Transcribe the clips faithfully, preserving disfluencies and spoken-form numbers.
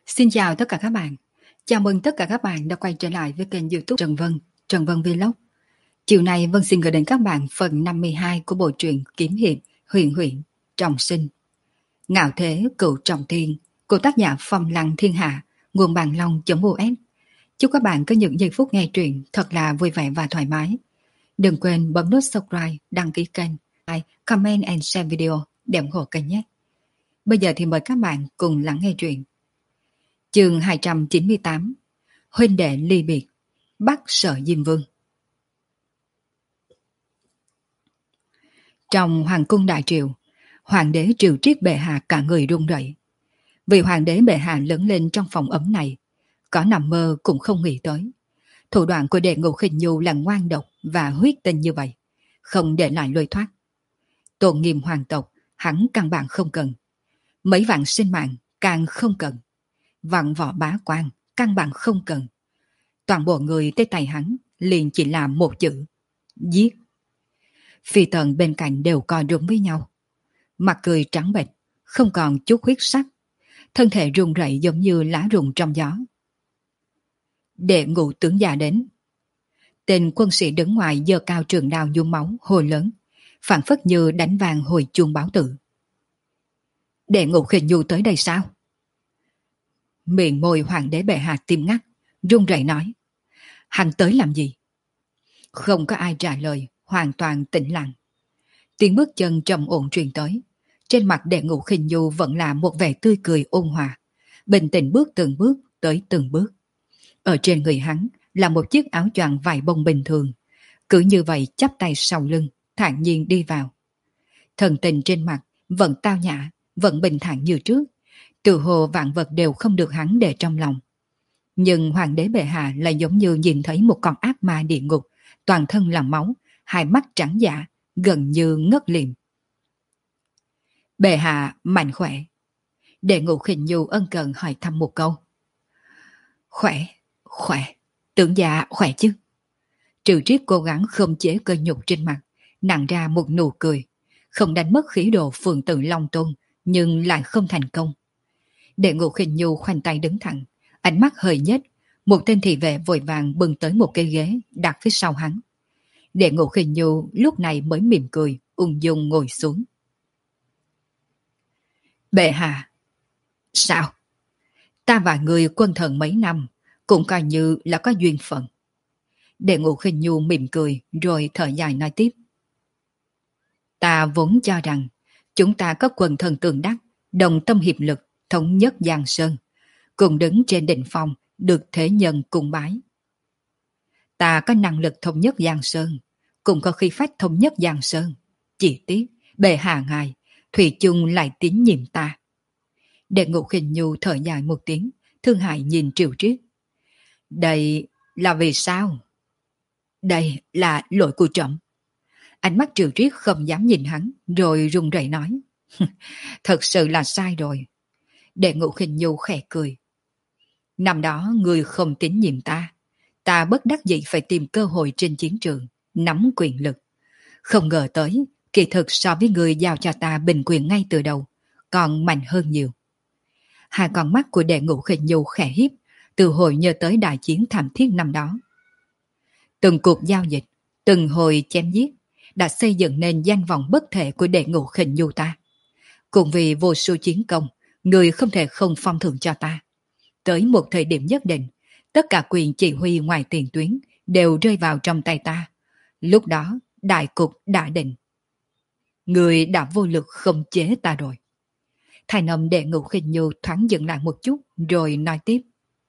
Xin chào tất cả các bạn. Chào mừng tất cả các bạn đã quay trở lại với kênh YouTube Trần Vân, Trần Vân Vlog. Chiều nay Vân xin gửi đến các bạn phần năm mươi hai của bộ truyện kiếm hiệp Huyền Huyễn Trọng Sinh. Ngạo thế cựu trọng thiên của tác giả Phong Lăng Thiên Hạ, nguồn bàn long.us. Chúc các bạn có những giây phút nghe truyện thật là vui vẻ và thoải mái. Đừng quên bấm nút subscribe, đăng ký kênh, like, comment and share video để ủng hộ kênh nhé. Bây giờ thì mời các bạn cùng lắng nghe truyện. Chương hai trăm chín mươi tám. Huynh đệ ly biệt, bắt Sở Diêm Vương. Trong hoàng cung đại triều, hoàng đế Triều Triết bệ hạ cả người run rẩy. Vì hoàng đế bệ hạ lớn lên trong phòng ấm này, có nằm mơ cũng không nghĩ tới. Thủ đoạn của đệ Ngũ Khinh Nhu là ngoan độc và huyết tinh như vậy, không để lại lối thoát. Tôn nghiêm hoàng tộc, hắn căn bản không cần. Mấy vạn sinh mạng càng không cần. Vạn võ bá quan căn bản không cần. Toàn bộ người tới tay hắn liền chỉ là một chữ: giết. Phi tần bên cạnh đều co rúm với nhau, mặt cười trắng bệch, không còn chút huyết sắc, thân thể run rẩy giống như lá rụng trong gió. Đệ Ngũ tướng già đến. Tên quân sĩ đứng ngoài giơ cao trường đao nhuốm máu hô lớn, phảng phất như đánh vàng hồi chuông báo tử. Đệ Ngũ Khinh Nhu tới đây sao? Miệng môi hoàng đế bệ hạ tim ngắt, run rẩy nói: hắn tới làm gì? Không có ai trả lời, hoàn toàn tĩnh lặng. Tiếng bước chân trầm ổn truyền tới. Trên mặt đệ Ngũ Khinh Nhu vẫn là một vẻ tươi cười ôn hòa, bình tĩnh bước từng bước tới từng bước. Ở trên người hắn là một chiếc áo choàng vải bông bình thường, cứ như vậy chắp tay sau lưng, thản nhiên đi vào. Thần tình trên mặt vẫn tao nhã, vẫn bình thản như trước, từ hồ vạn vật đều không được hắn để trong lòng. Nhưng hoàng đế bệ hạ lại giống như nhìn thấy một con ác ma địa ngục, toàn thân là máu, hai mắt trắng dã, gần như ngất liệm. Bệ hạ mạnh khỏe. Đệ Ngũ Khinh Nhu ân cần hỏi thăm một câu. Khỏe, khỏe, tưởng già khỏe chứ? Triều Triết cố gắng khống chế cơn nhục trên mặt, nặn ra một nụ cười, không đánh mất khí độ phượng tử long tôn, nhưng lại không thành công. Đệ Ngũ Khinh Nhu khoanh tay đứng thẳng, ánh mắt hơi nhếch, một tên thị vệ vội vàng bưng tới một cái ghế đặt phía sau hắn. Đệ Ngũ Khinh Nhu lúc này mới mỉm cười, ung dung ngồi xuống. Bệ hạ. Sao? Ta và người quân thần mấy năm, cũng coi như là có duyên phận. Đệ Ngũ Khinh Nhu mỉm cười rồi thở dài nói tiếp. Ta vốn cho rằng chúng ta có quần thần tường đắc, đồng tâm hiệp lực, thống nhất Giang Sơn, cùng đứng trên đỉnh phong, được thế nhân cung bái. Ta có năng lực thống nhất Giang Sơn, cũng có khí phách thống nhất Giang Sơn. Chỉ tiếc, bệ hạ ngài, thủy chung lại tín nhiệm ta. Đệ Ngũ Khinh Nhu thở dài một tiếng, thương hại nhìn Triều Triết. Đây là vì sao? Đây là lỗi của trẫm. Ánh mắt Triều Triết không dám nhìn hắn, rồi run rẩy nói. Thật sự là sai rồi. Đệ Ngũ Khinh Nhu khẽ cười. Năm đó người không tín nhiệm ta, ta bất đắc dĩ phải tìm cơ hội trên chiến trường, nắm quyền lực. Không ngờ tới, kỳ thực so với người giao cho ta bình quyền ngay từ đầu, còn mạnh hơn nhiều. Hai con mắt của Đệ Ngũ Khinh Nhu khẽ hiếp, từ hồi nhớ tới đại chiến thảm thiết năm đó. Từng cuộc giao dịch, từng hồi chém giết, đã xây dựng nên danh vọng bất thể của Đệ Ngũ Khinh Nhu ta. Cùng vì vô số chiến công, người không thể không phong thưởng cho ta. Tới một thời điểm nhất định, tất cả quyền chỉ huy ngoài tiền tuyến đều rơi vào trong tay ta. Lúc đó, đại cục đã định. Người đã vô lực khống chế ta rồi. Thanh âm Đệ Ngũ Khinh Nhu thoáng dừng lại một chút rồi nói tiếp.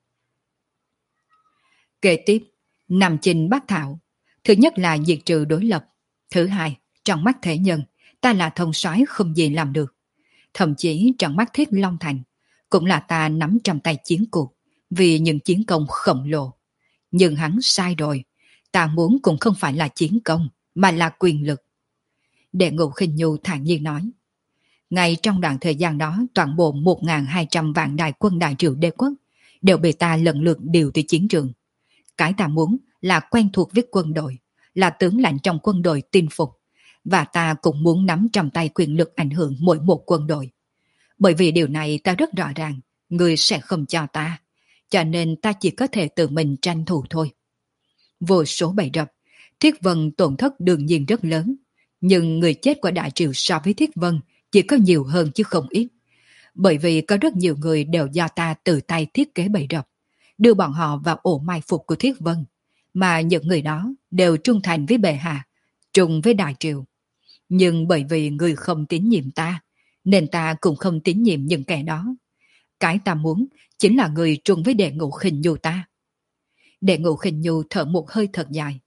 Kế tiếp, nằm trình bát thảo. Thứ nhất là diệt trừ đối lập. Thứ hai, trong mắt thế nhân, ta là thông soái không gì làm được. Thậm chí trong mắt Thiết Long Thành, cũng là ta nắm trong tay chiến cuộc, vì những chiến công khổng lồ. Nhưng hắn sai rồi, ta muốn cũng không phải là chiến công, mà là quyền lực. Đệ Ngũ Khinh Nhu thản nhiên nói. Ngay trong đoạn thời gian đó, toàn bộ một nghìn hai trăm vạn đại quân đại triều đế quốc đều bị ta lần lượt điều tới chiến trường. Cái ta muốn là quen thuộc với quân đội, là tướng lãnh trong quân đội tin phục, và ta cũng muốn nắm trong tay quyền lực ảnh hưởng mỗi một quân đội. Bởi vì điều này ta rất rõ ràng, Ngươi sẽ không cho ta, cho nên ta chỉ có thể tự mình tranh thủ thôi. Vô số bầy rập, Thiết Vân tổn thất đương nhiên rất lớn, nhưng người chết của Đại Triều so với Thiết Vân chỉ có nhiều hơn chứ không ít. Bởi vì có rất nhiều người đều do ta tự tay thiết kế bầy rập, đưa bọn họ vào ổ mai phục của Thiết Vân, mà những người đó đều trung thành với bệ hạ, trùng với Đại Triều. Nhưng bởi vì người không tín nhiệm ta, nên ta cũng không tín nhiệm những kẻ đó. Cái ta muốn chính là người trùng với Đệ Ngũ Khinh Nhu ta. Đệ Ngũ Khinh Nhu thở một hơi thật dài.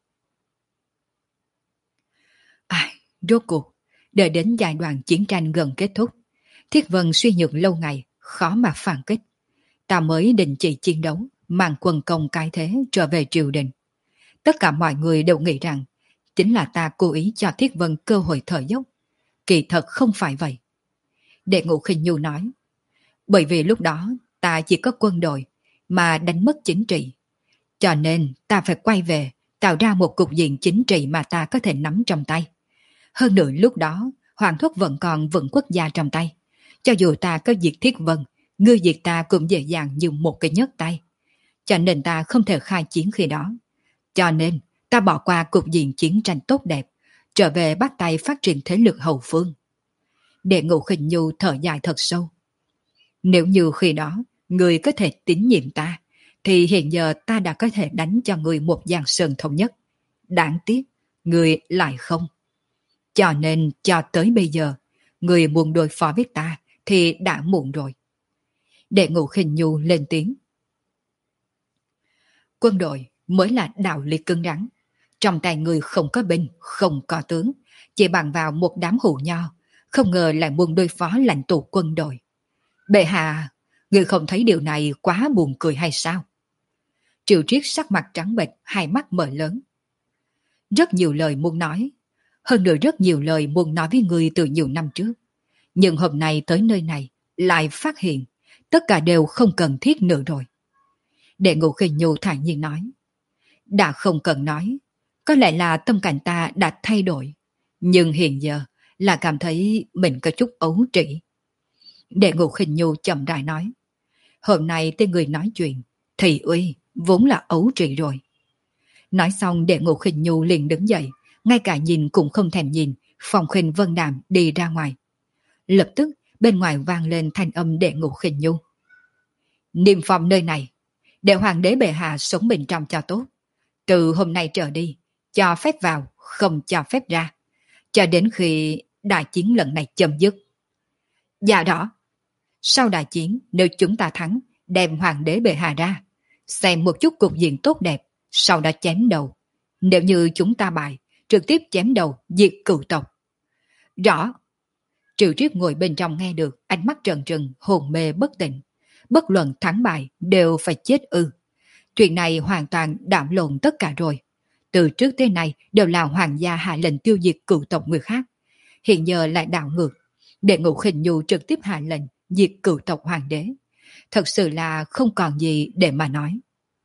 Ai, rốt cuộc, đợi đến giai đoạn chiến tranh gần kết thúc, Thiết Vân suy nhược lâu ngày, khó mà phản kích. Ta mới đình chỉ chiến đấu, mang quân công cái thế trở về triều đình. Tất cả mọi người đều nghĩ rằng chính là ta cố ý cho Thiết Vân cơ hội thở dốc. Kỳ thật không phải vậy. Đệ Ngũ Khinh Nhu nói, bởi vì lúc đó ta chỉ có quân đội mà đánh mất chính trị. Cho nên ta phải quay về tạo ra một cục diện chính trị mà ta có thể nắm trong tay. Hơn nữa lúc đó Hoàng thúc vẫn còn vững quốc gia trong tay. Cho dù ta có diệt Thiết Vân, ngươi diệt ta cũng dễ dàng như một cái nhấc tay. Cho nên ta không thể khai chiến khi đó. Cho nên ta bỏ qua cục diện chiến tranh tốt đẹp, trở về bắt tay phát triển thế lực hậu phương. Đệ Ngũ Khinh Nhu thở dài thật sâu. Nếu như khi đó người có thể tín nhiệm ta, thì hiện giờ ta đã có thể đánh cho người một giang sơn thống nhất. Đáng tiếc, người lại không. Cho nên cho tới bây giờ, người muốn đối phó với ta thì đã muộn rồi. Đệ Ngũ Khinh Nhu lên tiếng. Quân đội mới là đạo lý cứng rắn. Trong tay người không có binh, không có tướng, chỉ bằng vào một đám hủ nho, không ngờ lại muốn đối phó lãnh tụ quân đội. Bệ hạ, người không thấy điều này quá buồn cười hay sao? Triệu Triết sắc mặt trắng bệch, hai mắt mở lớn. Rất nhiều lời muốn nói, hơn nữa rất nhiều lời muốn nói với người từ nhiều năm trước. Nhưng hôm nay tới nơi này, lại phát hiện, tất cả đều không cần thiết nữa rồi. Đệ Ngũ Khinh Nhu thản nhiên nói. Đã không cần nói, có lẽ là tâm cảnh ta đã thay đổi, nhưng hiện giờ là cảm thấy mình có chút ấu trĩ. Đệ Ngũ Khinh Nhu chậm rãi nói. Hôm nay tên người nói chuyện, thì uy, vốn là ấu trĩ rồi. Nói xong Đệ Ngũ Khinh Nhu liền đứng dậy, ngay cả nhìn cũng không thèm nhìn, Phong Khinh Vân Đàm đi ra ngoài. Lập tức bên ngoài vang lên thanh âm Đệ Ngũ Khinh Nhu. Niêm phong nơi này, để hoàng đế bệ hạ sống bên trong cho tốt. Từ hôm nay trở đi, cho phép vào, không cho phép ra, cho đến khi đại chiến lần này chấm dứt. Dạ đó, sau đại chiến nếu chúng ta thắng, đem hoàng đế bệ hạ ra, xem một chút cục diện tốt đẹp, sau đó chém đầu. Nếu như chúng ta bại, trực tiếp chém đầu, diệt cửu tộc. Rõ. Triệu Triết ngồi bên trong nghe được, ánh mắt trần trừng, hồn mê bất tỉnh. Bất luận thắng bại đều phải chết ư. Chuyện này hoàn toàn đảo lộn tất cả rồi. Từ trước tới nay đều là hoàng gia hạ lệnh tiêu diệt cửu tộc người khác. Hiện giờ lại đảo ngược. Đệ Ngũ Khinh Nhu trực tiếp hạ lệnh diệt cửu tộc hoàng đế. Thật sự là không còn gì để mà nói.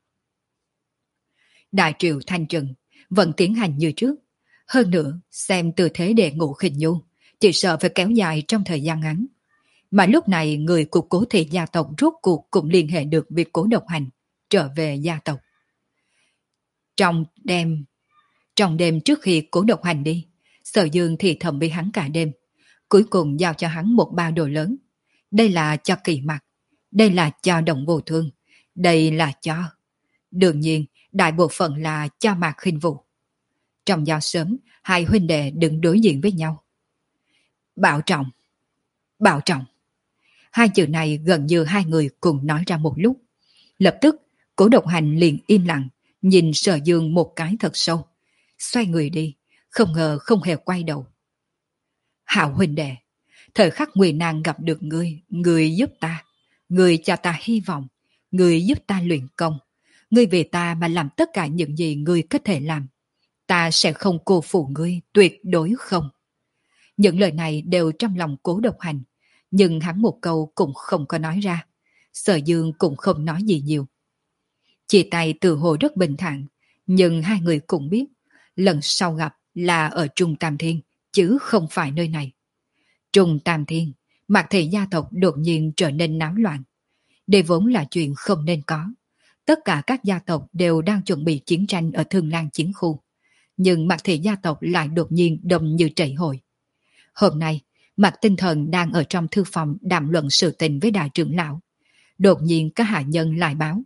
Đại triều thanh trừng vẫn tiến hành như trước. Hơn nữa, xem tư thế Đệ Ngũ Khinh Nhu, chỉ sợ phải kéo dài trong thời gian ngắn. Mà lúc này người của Cố Thị gia tộc rốt cuộc cũng liên hệ được việc Cố Độc Hành trở về gia tộc. Trong đêm, trong đêm trước khi Cố Độc Hành đi, Sở Dương thì thầm với hắn cả đêm, cuối cùng giao cho hắn một bao đồ lớn. Đây là cho Kỳ Mặc, đây là cho Đồng Vô Thương, đây là cho... Đương nhiên, đại bộ phận là cho Mạc Khinh Vũ. Trong giao sớm, hai huynh đệ đứng đối diện với nhau. Bảo trọng, bảo trọng. Hai chữ này gần như hai người cùng nói ra một lúc. Lập tức, Cố Độc Hành liền im lặng, nhìn Sở Dương một cái thật sâu. Xoay người đi, không ngờ không hề quay đầu. Hảo huynh đệ, thời khắc nguy nan gặp được ngươi, ngươi giúp ta. Ngươi cho ta hy vọng, ngươi giúp ta luyện công. Ngươi vì ta mà làm tất cả những gì ngươi có thể làm. Ta sẽ không cô phụ ngươi, tuyệt đối không. Những lời này đều trong lòng Cố Độc Hành, nhưng hắn một câu cũng không có nói ra. Sở Dương cũng không nói gì nhiều. Chia tay từ hồ rất bình thản, nhưng hai người cũng biết, lần sau gặp là ở Trung Tam Thiên, chứ không phải nơi này. Trung Tam Thiên, Mạc Thị gia tộc đột nhiên trở nên náo loạn. Đây vốn là chuyện không nên có. Tất cả các gia tộc đều đang chuẩn bị chiến tranh ở Thương Lan chiến khu. Nhưng Mạc Thị gia tộc lại đột nhiên đông như chảy hội. Hôm nay, Mạc Tinh Thần đang ở trong thư phòng đàm luận sự tình với đại trưởng lão. Đột nhiên các hạ nhân lại báo.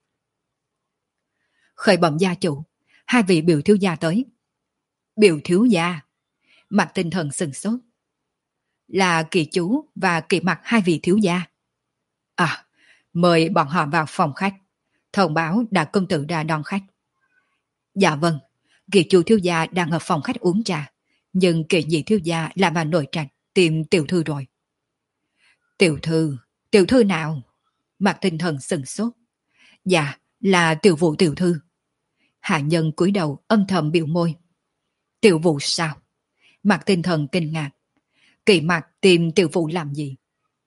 Khởi bẩm gia chủ, hai vị biểu thiếu gia tới. Biểu thiếu gia? Mạc Tinh Thần sừng sốt. Là Kỳ chú và Kỳ Mặc hai vị thiếu gia. À, mời bọn họ vào phòng khách. Thông báo đại công tử đã đón khách. Dạ vâng, Kỳ chú thiếu gia đang ở phòng khách uống trà. Nhưng Kỳ nhị thiếu gia là bà nội trạch tìm tiểu thư rồi. Tiểu thư? Tiểu thư nào? Mạc Tinh Thần sừng sốt. Dạ, là tiểu vụ tiểu thư. Hạ nhân cúi đầu âm thầm biểu môi. Tiểu vụ sao? Mạc Tinh Thần kinh ngạc. Kỳ Mặc tìm tiểu vụ làm gì?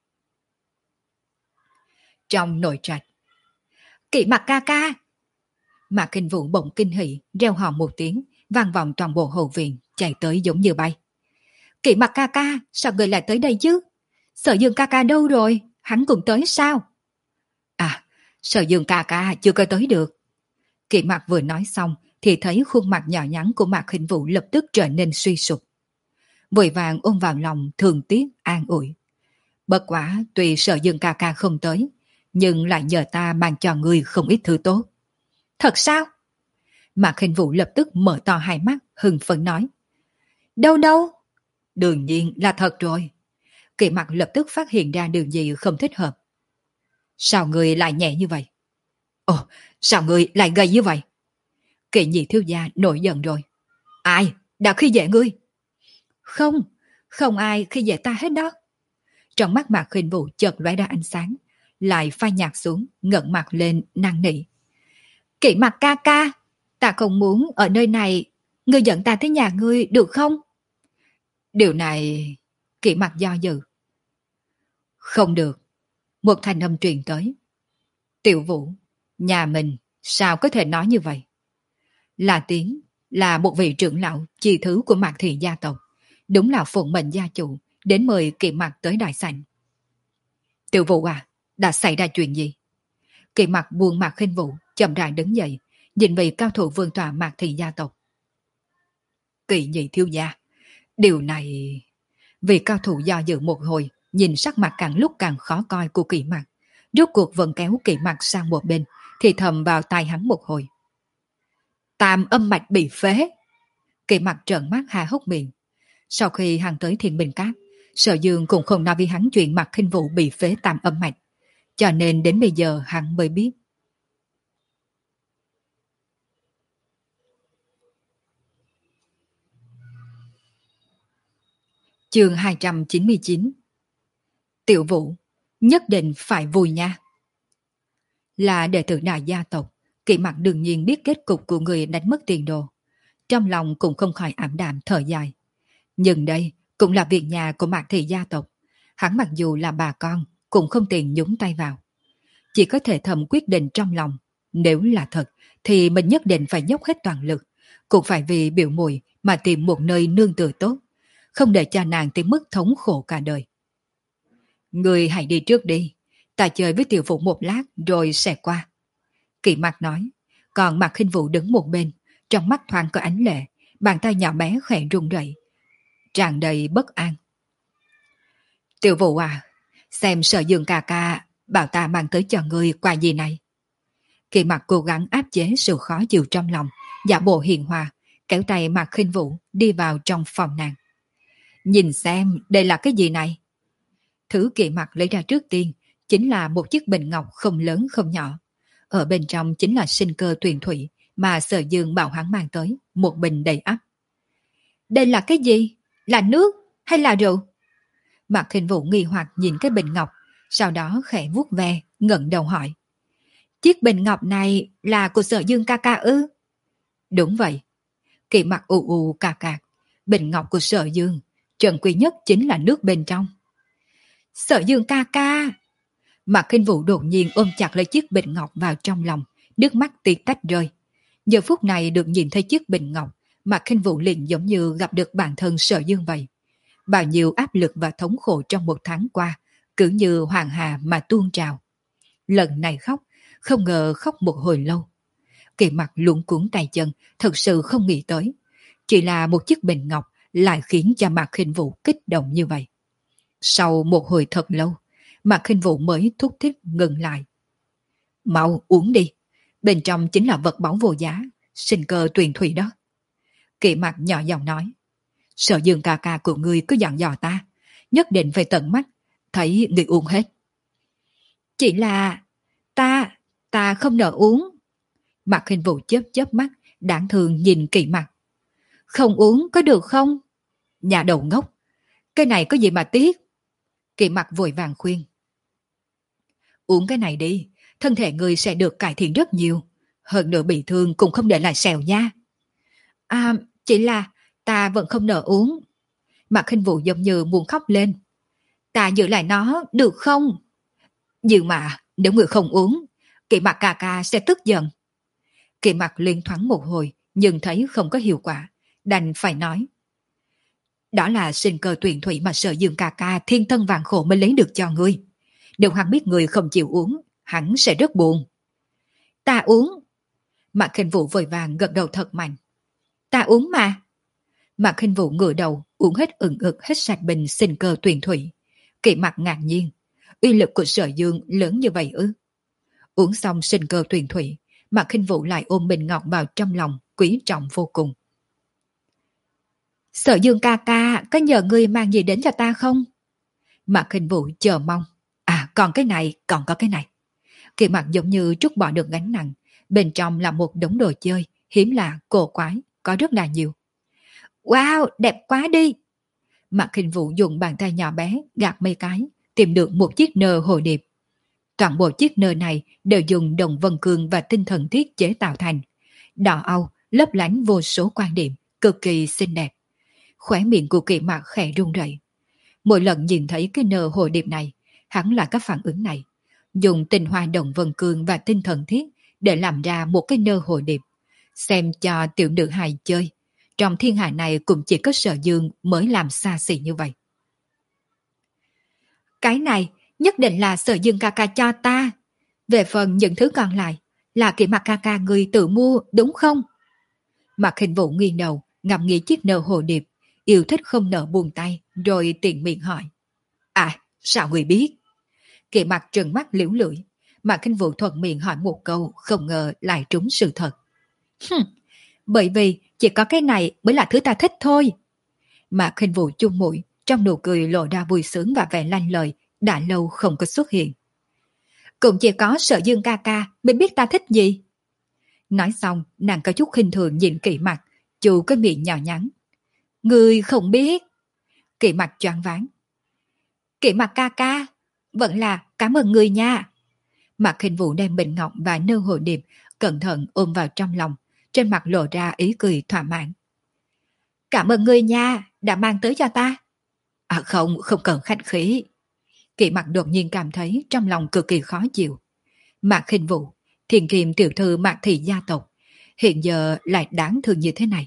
Trong nội trạch. Kỳ Mặc ca ca! Mạc Kinh Vũ bỗng kinh hỉ, reo hò một tiếng, vang vọng toàn bộ hậu viện, chạy tới giống như bay. Kỳ Mặc ca ca, sao người lại tới đây chứ? Sở Dương ca ca đâu rồi? Hắn cũng tới sao? À, Sở Dương ca ca chưa có tới được. Kỳ Mặc vừa nói xong thì thấy khuôn mặt nhỏ nhắn của Mạc Kinh Vũ lập tức trở nên suy sụp. Vội vàng ôm vào lòng thường tiếc an ủi. Bất quả tuy Sở Dương ca ca không tới, nhưng lại nhờ ta mang cho người không ít thứ tốt. Thật sao? Mạc Kinh Vũ lập tức mở to hai mắt, hưng phấn nói. Đâu đâu? Đương nhiên là thật rồi. Kỳ Mặc lập tức phát hiện ra điều gì không thích hợp. Sao người lại nhẹ như vậy? Ồ, sao người lại gầy như vậy? Kỳ nhị thiếu gia nổi giận rồi. Ai đã khi dễ ngươi? Không, không ai khi dễ ta hết đó. Trong mắt Mạc Khinh Vũ chợt lóe ra ánh sáng, lại phai nhạt xuống, ngẩng mặt lên năn nỉ. Kỵ Mặc ca ca, ta không muốn ở nơi này, ngươi dẫn ta tới nhà ngươi được không? Điều này... Kỵ Mặc do dự. Không được. Một thanh âm truyền tới. Tiểu Vũ, nhà mình sao có thể nói như vậy? Là Tiến, là một vị trưởng lão chi thứ của Mạc Thị gia tộc, đúng là phụng mệnh gia chủ đến mời Kỵ Mặc tới đại sảnh. Tiểu Vũ à, đã xảy ra chuyện gì? Kỵ Mặc buông Mạc Khinh Vũ, chậm rãi đứng dậy, nhìn vị cao thủ vương tọa Mạc Thị gia tộc. Kỵ nhị thiếu gia, điều này... Vị cao thủ do dự một hồi, nhìn sắc mặt càng lúc càng khó coi của Kỵ Mặc, rốt cuộc vẫn kéo Kỵ Mặc sang một bên, thì thầm vào tai hắn một hồi. Tam âm mạch bị phế. Kỵ Mặc trợn mắt há hốc miệng. Sau khi hắn tới Thiên Bình Cát, Sở Dương cũng không nói với hắn chuyện Mạc Khinh Vũ bị phế tam âm mạch, cho nên đến bây giờ hắn mới biết. Chương hai trăm chín mươi chín. Tiểu Vũ, nhất định phải vui nha. Là đệ tử đại gia tộc, Kỵ Mặc đương nhiên biết kết cục của người đánh mất tiền đồ. Trong lòng cũng không khỏi ảm đạm thở dài. Nhưng đây cũng là việc nhà của Mạc Thị gia tộc. Hắn mặc dù là bà con, cũng không tiện nhúng tay vào. Chỉ có thể thầm quyết định trong lòng. Nếu là thật, thì mình nhất định phải dốc hết toàn lực. Cũng phải vì biểu mùi mà tìm một nơi nương tựa tốt. Không để cho nàng tới mức thống khổ cả đời. Người hãy đi trước đi. Ta chơi với Tiểu Vũ một lát rồi sẽ qua. Kỵ Mặc nói. Còn Mạc Khinh Vũ đứng một bên. Trong mắt thoáng có ánh lệ. Bàn tay nhỏ bé khẽ run rẩy, tràn đầy bất an. Tiểu Vũ à, xem Sở Dương ca ca bảo ta mang tới cho ngươi quà gì này. Kỵ Mặc cố gắng áp chế sự khó chịu trong lòng, giả bộ hiền hòa, kéo tay Mạc Khinh Vũ đi vào trong phòng nàng. Nhìn xem đây là cái gì này? Thứ Kỵ Mặc lấy ra trước tiên chính là một chiếc bình ngọc không lớn không nhỏ. Ở bên trong chính là sinh cơ tuyền thủy mà Sở Dương bảo hắn mang tới, một bình đầy ắp. Đây là cái gì? Là nước hay là rượu? Mạc Khinh Vũ nghi hoặc nhìn cái bình ngọc, sau đó khẽ vuốt ve, ngẩng đầu hỏi. Chiếc bình ngọc này là của Sở Dương ca ca ư? Đúng vậy. Kỵ Mặc ù ù cà cạc. Bình ngọc của Sở Dương, trần quý nhất chính là nước bên trong. Sở Dương ca ca! Mạc Khinh Vũ đột nhiên ôm chặt lấy chiếc bình ngọc vào trong lòng, nước mắt tí tách rơi. Giờ phút này được nhìn thấy chiếc bình ngọc, Mạc Khinh Vũ liền giống như gặp được bản thân Sở Dương vậy. Bao nhiêu áp lực và thống khổ trong một tháng qua, cứ như hoàng hà mà tuôn trào. lần này khóc, không ngờ khóc một hồi lâu. Kỳ Mặc luống cuống tay chân, thật sự không nghĩ tới. Chỉ là một chiếc bình ngọc lại khiến cho Mạc Khinh Vũ kích động như vậy. Sau một hồi thật lâu, Mạc Khinh Vũ mới thúc thích ngừng lại. Mau uống đi, bên trong chính là vật báu vô giá, sinh cơ tuyền thủy đó. Kỳ Mặc nhỏ giọng nói. Sở Dương ca ca của ngươi cứ dặn dò ta, nhất định phải tận mắt, thấy người uống hết. Chỉ là ta, ta không nỡ uống. Mạc Khinh Vũ chớp chớp mắt, đáng thương nhìn Kỳ Mặc. Không uống có được không? Nhà đầu ngốc, cái này có gì mà tiếc? Kỳ Mặc vội vàng khuyên. Uống cái này đi, thân thể người sẽ được cải thiện rất nhiều. Hơn nữa bị thương cũng không để lại sẹo nha. À, chỉ là ta vẫn không nỡ uống. Mạc Khinh Vũ giống như muốn khóc lên. Ta giữ lại nó được không? Nhưng mà nếu người không uống, Kỳ Mặc ca ca sẽ tức giận. Kỳ Mặc liên thoáng một hồi, nhưng thấy không có hiệu quả, đành phải nói. Đó là sinh cơ tuyển thủy mà Sở Dương ca ca thiên thân vạn khổ mới lấy được cho ngươi. Nếu hắn biết người không chịu uống, hắn sẽ rất buồn. Ta uống. Mạc Khinh Vũ vội vàng gật đầu thật mạnh. Ta uống mà. Mạc Khinh Vũ ngửa đầu uống hết ửng ực hết sạch bình sinh cơ tuyển thủy. Kỳ Mặc ngạc nhiên, uy lực của Sở Dương lớn như vậy ư? Uống xong sinh cơ tuyển thủy, Mạc Khinh Vũ lại ôm bình ngọc vào trong lòng, quý trọng vô cùng. Sở Dương ca ca có nhờ ngươi mang gì đến cho ta không? Mạc Khinh Vũ chờ mong. À, còn cái này, còn có cái này. Kỳ Mặc giống như trút bỏ được gánh nặng, bên trong là một đống đồ chơi hiếm lạ, cổ quái, có rất là nhiều. Wow, đẹp quá đi. Mạc Khinh Vũ dùng bàn tay nhỏ bé gạt mấy cái, tìm được một chiếc nơ hồ điệp. Toàn bộ chiếc nơ này đều dùng đồng vân cương và tinh thần thiết chế tạo thành. Đỏ âu, lấp lánh vô số quan điểm, cực kỳ xinh đẹp. Khóe miệng của Kỳ Mặc khẽ run rẩy. Mỗi lần nhìn thấy cái nơ hồ điệp này, hắn là các phản ứng này. Dùng tinh hoa đồng vân cương và tinh thần thiết để làm ra một cái nơ hồ điệp. Xem cho tiểu nữ hài chơi. Trong thiên hạ này cũng chỉ có Sở Dương mới làm xa xỉ như vậy. Cái này nhất định là Sở Dương ca ca cho ta. Về phần những thứ còn lại là Kỳ Mặc ca ca người tự mua đúng không? Mạc Khinh Vũ nghiêng đầu ngắm nghĩ chiếc nơ hồ điệp, yêu thích không nỡ buông tay, rồi tiện miệng hỏi. À, sao người biết? Kỳ Mặc trừng mắt liễu lưỡi, Mạc Khinh Vũ thuận miệng hỏi một câu, không ngờ lại trúng sự thật. Hừm, bởi vì chỉ có cái này mới là thứ ta thích thôi. Mạc Khinh Vũ chung mũi, trong nụ cười lộ ra vui sướng và vẻ lanh lợi, đã lâu không có xuất hiện. Cũng chỉ có Sở Dương ca ca mới biết ta thích gì. Nói xong, nàng có chút khinh thường nhìn Kỳ Mặc, chu cái miệng nhỏ nhắn. Người không biết. Kỳ Mặc choáng váng. Kỳ Mặc ca ca, vẫn là cảm ơn người nha. Mạc Khinh Vũ đem bình ngọc và nơ hồ điệp cẩn thận ôm vào trong lòng, trên mặt lộ ra ý cười thỏa mãn. Cảm ơn người nha, đã mang tới cho ta. À không, không cần khách khí. Kỳ Mặc đột nhiên cảm thấy trong lòng cực kỳ khó chịu. Mạc Khinh Vũ, thiền kiềm tiểu thư Mạc thị gia tộc, hiện giờ lại đáng thương như thế này.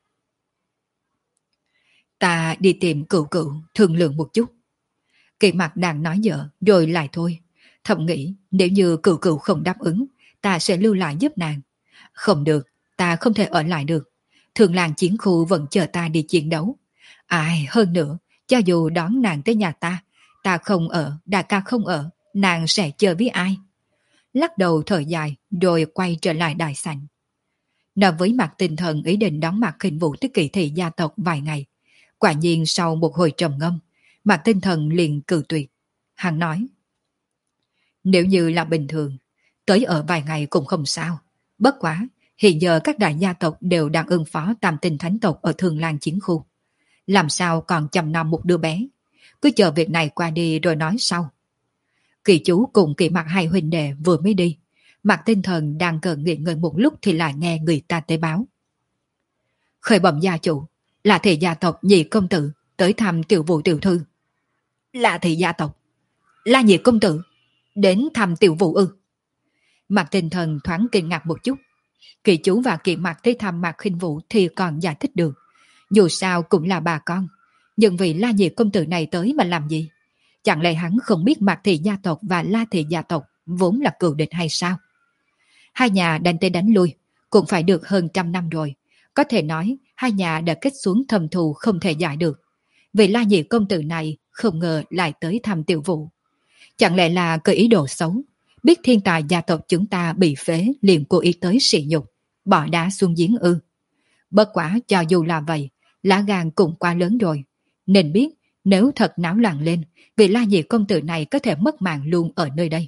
Ta đi tìm cựu cựu thương lượng một chút. Kỳ Mặc đang nói dở rồi lại thôi. Thầm nghĩ nếu như cựu cựu không đáp ứng, ta sẽ lưu lại giúp nàng. Không được, ta không thể ở lại được. Thường làng chiến khu vẫn chờ ta đi chiến đấu. Ai hơn nữa, cho dù đón nàng tới nhà ta, ta không ở, đại ca không ở, nàng sẽ chơi với ai? Lắc đầu thở dài rồi quay trở lại đại sảnh. Nói với mặt tinh thần ý định đón Mạc Khinh Vũ tới kỳ thị gia tộc vài ngày. Quả nhiên sau một hồi trầm ngâm, Mạc tinh thần liền cự tuyệt. Hắn nói, nếu như là bình thường, tới ở vài ngày cũng không sao. Bất quá, hiện giờ các đại gia tộc đều đang ưng phó tam tinh thánh tộc ở Thường Lan chiến khu. Làm sao còn chăm nom một đứa bé? Cứ chờ việc này qua đi rồi nói sau. Kỳ chú cùng Kỳ Mặc hai huynh đệ vừa mới đi. Mạc tinh thần đang cần nghỉ ngơi một lúc thì lại nghe người ta tới báo. Khởi bẩm gia chủ, là thị gia tộc Nhị công tử tới thăm tiểu vụ tiểu thư. Là thị gia tộc, là Nhị công tử đến thăm tiểu vụ ư? Mạc tinh thần thoáng kinh ngạc một chút. Kỳ chú và Kỳ Mặc tới thăm Mạc Khinh Vũ thì còn giải thích được. Dù sao cũng là bà con. Nhưng vì La Nhị công tử này tới mà làm gì? Chẳng lẽ hắn không biết Mạc thị gia tộc và La thị gia tộc vốn là cừu địch hay sao? Hai nhà đánh tới đánh lui, cũng phải được hơn trăm năm rồi. Có thể nói hai nhà đã kết xuống thâm thù không thể giải được. Vì La Nhị công tử này không ngờ lại tới thăm Tiểu Vũ. Chẳng lẽ là có ý đồ xấu, biết thiên tài gia tộc chúng ta bị phế liền cố ý tới sỉ nhục, bỏ đá xuống giếng ư? Bất quả cho dù là vậy, lá gan cũng quá lớn rồi. Nên biết nếu thật náo loạn lên, vị La Nhị công tử này có thể mất mạng luôn ở nơi đây.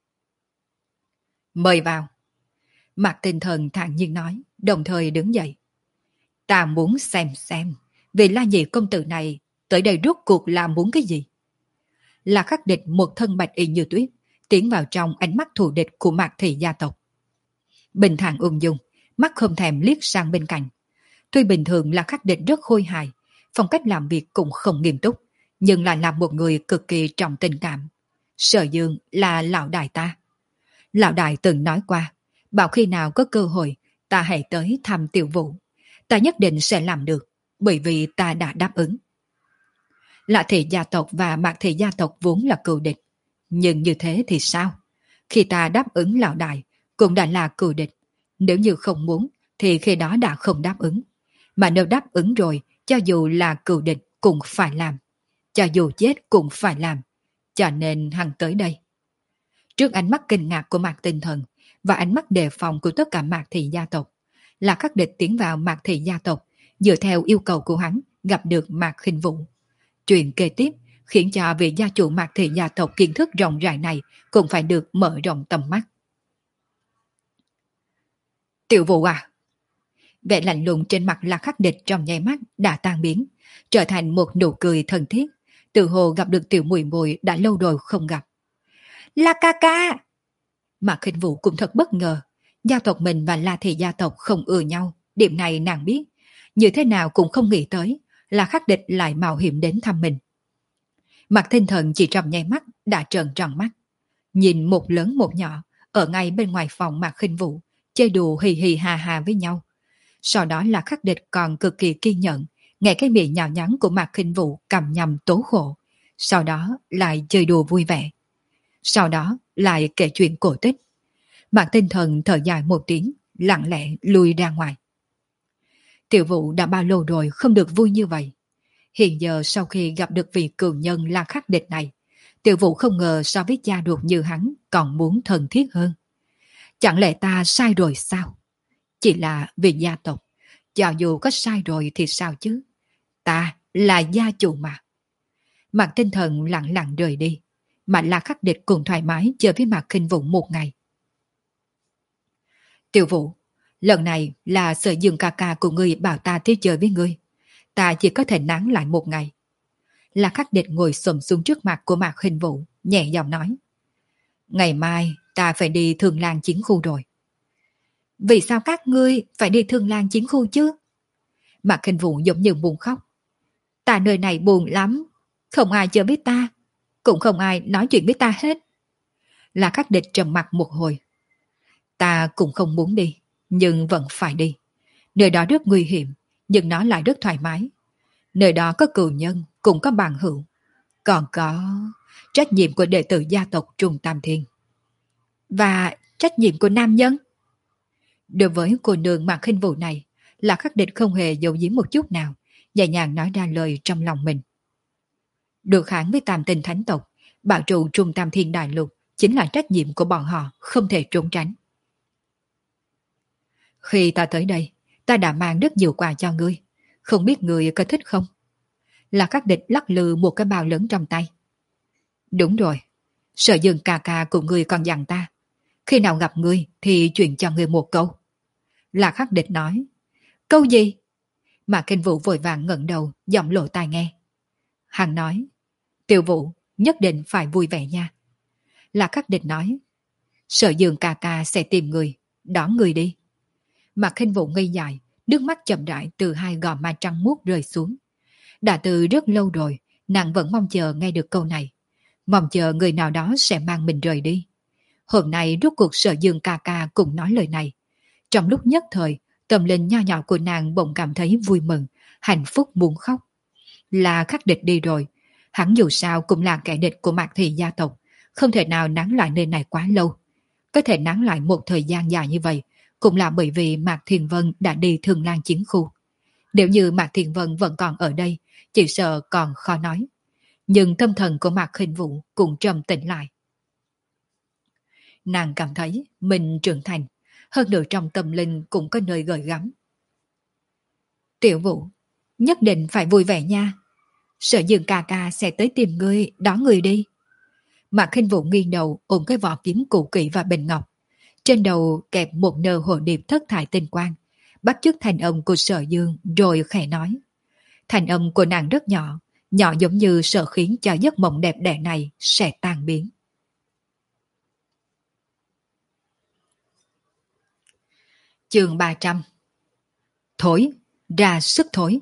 Mời vào. Mạc Tinh Thần thản nhiên nói, đồng thời đứng dậy. Ta muốn xem xem, vị La Nhị công tử này tới đây rốt cuộc là muốn cái gì? Là Khắc Địch một thân bạch y như tuyết, tiến vào trong ánh mắt thù địch của Mạc thị gia tộc. Bình thản ung dung, mắt không thèm liếc sang bên cạnh. Tuy bình thường là Khắc Địch rất khôi hài, phong cách làm việc cũng không nghiêm túc, nhưng lại là một người cực kỳ trọng tình cảm. Sở Dương là lão đại ta. Lão đại từng nói qua, bảo khi nào có cơ hội, ta hãy tới thăm Tiểu Vũ. Ta nhất định sẽ làm được, bởi vì ta đã đáp ứng. Lạ thị gia tộc và Mạc thị gia tộc vốn là cừu địch. Nhưng như thế thì sao? Khi ta đáp ứng lão đại, cũng đã là cừu địch. Nếu như không muốn, thì khi đó đã không đáp ứng. Mà nếu đáp ứng rồi, cho dù là cừu địch cũng phải làm. Cho dù chết cũng phải làm. Cho nên hắn tới đây. Trước ánh mắt kinh ngạc của Mạc Tinh Thần và ánh mắt đề phòng của tất cả Mạc thị gia tộc, là Khắc Địch tiến vào Mạc thị gia tộc, dựa theo yêu cầu của hắn gặp được Mạc Khinh Vũ. Chuyện kế tiếp khiến cho vị gia chủ Mạc thị gia tộc kiến thức rộng rãi này cũng phải được mở rộng tầm mắt. Tiểu Vũ à? Vẻ lạnh lùng trên mặt là Khắc Địch trong nháy mắt đã tan biến, trở thành một nụ cười thân thiết, tự hồ gặp được tiểu muội muội đã lâu rồi không gặp. La ca ca! Mạc Khinh Vũ cũng thật bất ngờ, gia tộc mình và La thị gia tộc không ưa nhau, điểm này nàng biết, như thế nào cũng không nghĩ tới là Khắc Địch lại mạo hiểm đến thăm mình. Mạc Tinh Thần chỉ trong nháy mắt đã trợn tròn mắt, nhìn một lớn một nhỏ ở ngay bên ngoài phòng Mạc Khinh Vũ chơi đùa hì hì hà hà với nhau. Sau đó là Khắc Địch còn cực kỳ kiên nhẫn, nghe cái miệng nhào nhắn của Mạc Khinh Vũ cầm nhầm tố khổ, sau đó lại chơi đùa vui vẻ. Sau đó lại kể chuyện cổ tích. Mạc Tinh Thần thở dài một tiếng, lặng lẽ lui ra ngoài. Tiểu Vũ đã bao lâu rồi không được vui như vậy. Hiện giờ sau khi gặp được vị cừu nhân là Khắc Địch này, Tiểu Vũ không ngờ so với cha ruột như hắn còn muốn thân thiết hơn. Chẳng lẽ ta sai rồi sao? Chỉ là vì gia tộc, cho dù có sai rồi thì sao chứ? Ta là gia chủ mà. Mạc Tinh Thần lặng lặng rời đi, mà là Khắc Địch cùng thoải mái chơi với Mạc Khinh Vũ một ngày. Tiểu Vũ, lần này là Sở Dương ca ca của ngươi bảo ta tới chơi với ngươi. Ta chỉ có thể nán lại một ngày. Là Khắc Địch ngồi xổm xuống trước mặt của Mạc Khinh Vũ, nhẹ giọng nói. Ngày mai ta phải đi Thương Lan chiến khu rồi. Vì sao các ngươi phải đi Thương Lan chiến khu chứ? Mạc Khinh Vũ giống như buồn khóc. Ta nơi này buồn lắm, không ai chơi với ta, cũng không ai nói chuyện với ta hết. Là Khắc Địch trầm mặc một hồi. Ta cũng không muốn đi, nhưng vẫn phải đi. Nơi đó rất nguy hiểm, nhưng nó lại rất thoải mái. Nơi đó có cừu nhân, cũng có bằng hữu. Còn có trách nhiệm của đệ tử gia tộc Trung Tam Thiên. Và trách nhiệm của nam nhân. Đối với cô nương Mạc Khinh Vũ này, là Khắc Địch không hề giấu giếm một chút nào, nhẹ nhàng nói ra lời trong lòng mình. Được kháng với Tam Tinh Thánh tộc, bảo trụ Trung Tam Thiên Đại Lục chính là trách nhiệm của bọn họ, không thể trốn tránh. Khi ta tới đây, ta đã mang rất nhiều quà cho ngươi, không biết ngươi có thích không? Là Khắc Địch lắc lư một cái bao lớn trong tay. Đúng rồi, Sở Dương ca ca của ngươi còn dặn ta, khi nào gặp ngươi thì truyền cho ngươi một câu. Là Khắc Địch nói. Câu gì? Mà Kinh Vũ vội vàng ngẩng đầu, giọng lộ tai nghe. Hắn nói, Tiểu Vũ nhất định phải vui vẻ nha. Là Khắc Địch nói, Sở Dương ca ca sẽ tìm người, đón người đi. Mà Kinh Vũ ngây dại, nước mắt chậm rãi từ hai gò má trắng muốt rơi xuống. Đã từ rất lâu rồi, nàng vẫn mong chờ nghe được câu này. Mong chờ người nào đó sẽ mang mình rời đi. Hôm nay rốt cuộc Sở Dương ca ca cùng nói lời này. Trong lúc nhất thời, tâm linh nho nhỏ của nàng bỗng cảm thấy vui mừng, hạnh phúc muốn khóc. Là Khắc Địch đi rồi, hắn dù sao cũng là kẻ địch của Mạc thị gia tộc, không thể nào nán lại nơi này quá lâu. Có thể nán lại một thời gian dài như vậy, cũng là bởi vì Mạc Thiền Vân đã đi Thường Lan chiến khu. Nếu như Mạc Thiền Vân vẫn còn ở đây, chỉ sợ còn khó nói. Nhưng tâm thần của Mạc Khinh Vũ cũng trầm tĩnh lại. Nàng cảm thấy mình trưởng thành, hơn nữa trong tâm linh cũng có nơi gợi gắm. Tiểu Vũ, nhất định phải vui vẻ nha. Sợ Dương ca ca sẽ tới tìm ngươi, đón người đi. Mạc Khinh Vũ nghiêng đầu ôm cái vỏ kiếm cũ kỹ và bình ngọc. Trên đầu kẹp một nơ hồ điệp thất thải tinh quang, bắt chước thành âm của Sở Dương rồi khẽ nói. Thành âm của nàng rất nhỏ, nhỏ giống như sợ khiến cho giấc mộng đẹp đẽ này sẽ tan biến. Chương ba trăm. Thối, ra sức thối.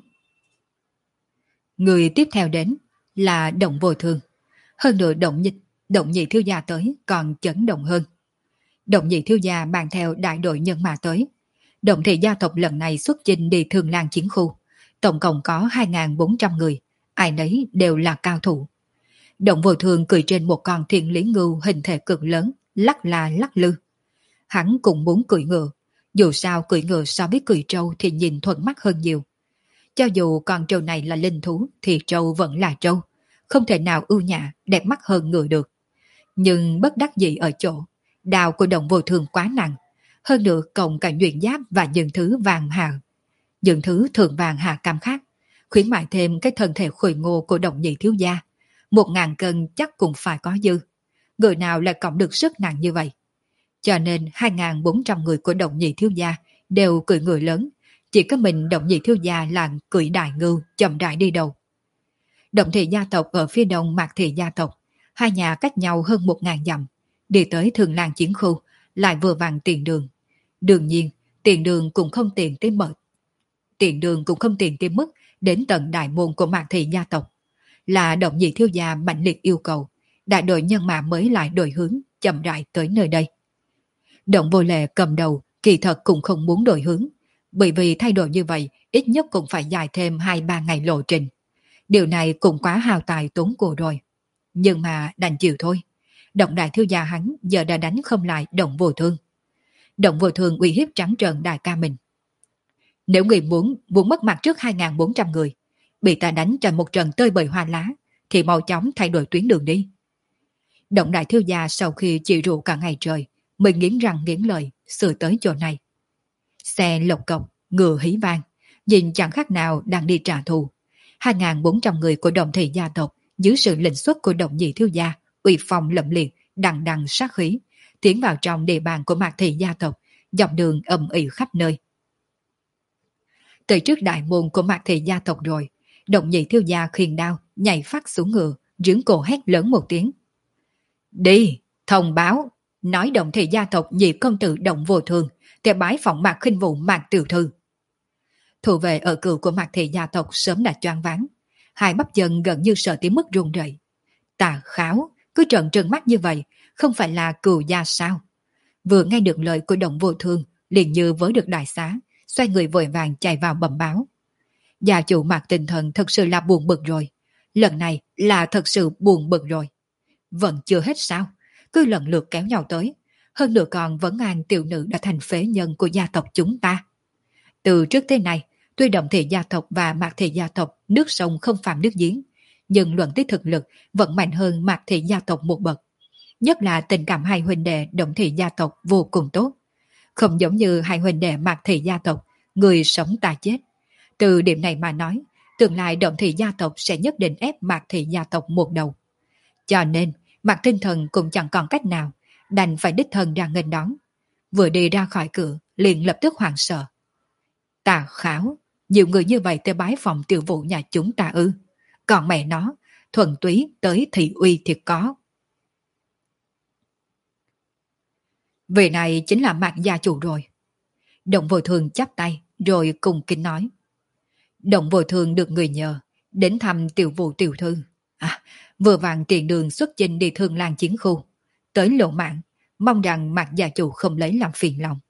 Người tiếp theo đến là Động Vô Thương. Hơn nữa Động Nhị, Động Nhị thiếu gia tới còn chấn động hơn. Động Nhị thiếu gia mang theo đại đội nhân mã tới. Động thị gia tộc lần này xuất chinh đi Thường Lan chiến khu. Tổng cộng có hai nghìn bốn trăm người, ai nấy đều là cao thủ. Động Vô Thương cười trên một con thiên lý ngưu hình thể cực lớn, lắc là lắc lư. Hắn cũng muốn cưỡi ngựa, dù sao cưỡi ngựa so với cưỡi trâu thì nhìn thuận mắt hơn nhiều. Cho dù con trâu này là linh thú thì trâu vẫn là trâu, không thể nào ưu nhã, đẹp mắt hơn ngựa được. Nhưng bất đắc dĩ ở chỗ, đao của Động Vô Thương quá nặng, hơn nữa cộng cả nhuyễn giáp và những thứ vàng hạ. Những thứ thượng vàng hạ cam khác, khuyến mại thêm cái thân thể khôi ngô của Động Nhị thiếu gia. Một ngàn cân chắc cũng phải có dư. Người nào lại cộng được sức nặng như vậy? Cho nên hai nghìn bốn trăm người của Động Nhị thiếu gia đều cưỡi người lớn, chỉ có mình Động Nhị thiếu gia là cưỡi đại ngưu chậm rãi đi đầu. Động thị gia tộc ở phía đông Mạc thị gia tộc, hai nhà cách nhau hơn một ngàn dặm, đi tới Thường Lan chiến khu lại vừa vặn tiền đường. Đương nhiên, tiền đường cũng không tiền tới mật. Tiền đường cũng không tiền tới mức đến tận đại môn của Mạc thị gia tộc. Là Động Nhị thiếu gia mạnh liệt yêu cầu, đại đội nhân mã mới lại đổi hướng, chậm rãi tới nơi đây. Động Vô Lệ cầm đầu, kỳ thật cũng không muốn đổi hướng, bởi vì thay đổi như vậy, ít nhất cũng phải dài thêm hai ba ngày lộ trình. Điều này cũng quá hao tài tốn của rồi. Nhưng mà đành chịu thôi. Động đại thiếu gia hắn giờ đã đánh không lại Động Vô Thương. Động Vô Thương uy hiếp trắng trợn đại ca mình. Nếu người muốn muốn mất mặt trước hai nghìn bốn trăm người, bị ta đánh cho một trận tơi bời hoa lá, thì mau chóng thay đổi tuyến đường đi. Động đại thiếu gia sau khi chịu rượu cả ngày trời, mình nghiến răng nghiến lợi, sửa tới chỗ này. Xe lộc cộc, ngựa hí vang, nhìn chẳng khác nào đang đi trả thù. hai nghìn bốn trăm người của Động thị gia tộc dưới sự lệnh xuất của Động Nhị thiếu gia, uy phong lẫm liệt, đằng đằng sát khí, tiến vào trong địa bàn của Mạc thị gia tộc, dọc đường ầm ĩ khắp nơi. Tới trước đại môn của Mạc thị gia tộc rồi, Động Nhị thiếu gia khiêng đao, nhảy phát xuống ngựa, rướng cổ hét lớn một tiếng. Đi, thông báo, nói Động thị gia tộc Nhị công tử Động Vô Thương, để bái phỏng Mạc Khinh Vũ Mạc tiểu thư. Thủ vệ ở cựu của Mạc thị gia tộc sớm đã choáng váng, hai bắp chân gần như sợ tới mức run rẩy. Tà Kháo, cứ trợn trừng mắt như vậy, không phải là cừu gia sao? Vừa nghe được lời của Động Vô Thương, liền như với được đại xá, xoay người vội vàng chạy vào bẩm báo. Gia chủ Mạc tinh thần thật sự là buồn bực rồi. Lần này là thật sự buồn bực rồi. Vẫn chưa hết sao? Cứ lần lượt kéo nhau tới. Hơn nữa còn vấn an tiểu nữ đã thành phế nhân của gia tộc chúng ta. Từ trước tới nay, tuy Động thị gia tộc và Mạc thị gia tộc nước sông không phạm nước giếng, nhưng luận tới thực lực vẫn mạnh hơn Mạc thị gia tộc một bậc. Nhất là tình cảm hai huynh đệ Động thị gia tộc vô cùng tốt. Không giống như hai huynh đệ Mạc thị gia tộc, người sống ta chết. Từ điểm này mà nói, tương lai Động thị gia tộc sẽ nhất định ép Mạc thị gia tộc một đầu. Cho nên, Mạc tinh thần cũng chẳng còn cách nào, đành phải đích thân ra nghênh đón. Vừa đi ra khỏi cửa, liền lập tức hoảng sợ. Tà Kháo, nhiều người như vậy tới bái phòng tiểu vụ nhà chúng ta ư? Còn mẹ nó, thuần túy tới thị uy thì có. Vị này chính là Mạc gia chủ rồi. Động Vô Thương chắp tay, rồi cùng kính nói. Động Vô Thương được người nhờ, đến thăm tiểu vụ tiểu thư. À, vừa vàng tiền đường xuất chinh đi Thường Lan chiến khu. Tới lộ mạng, mong rằng Mạc gia chủ không lấy làm phiền lòng.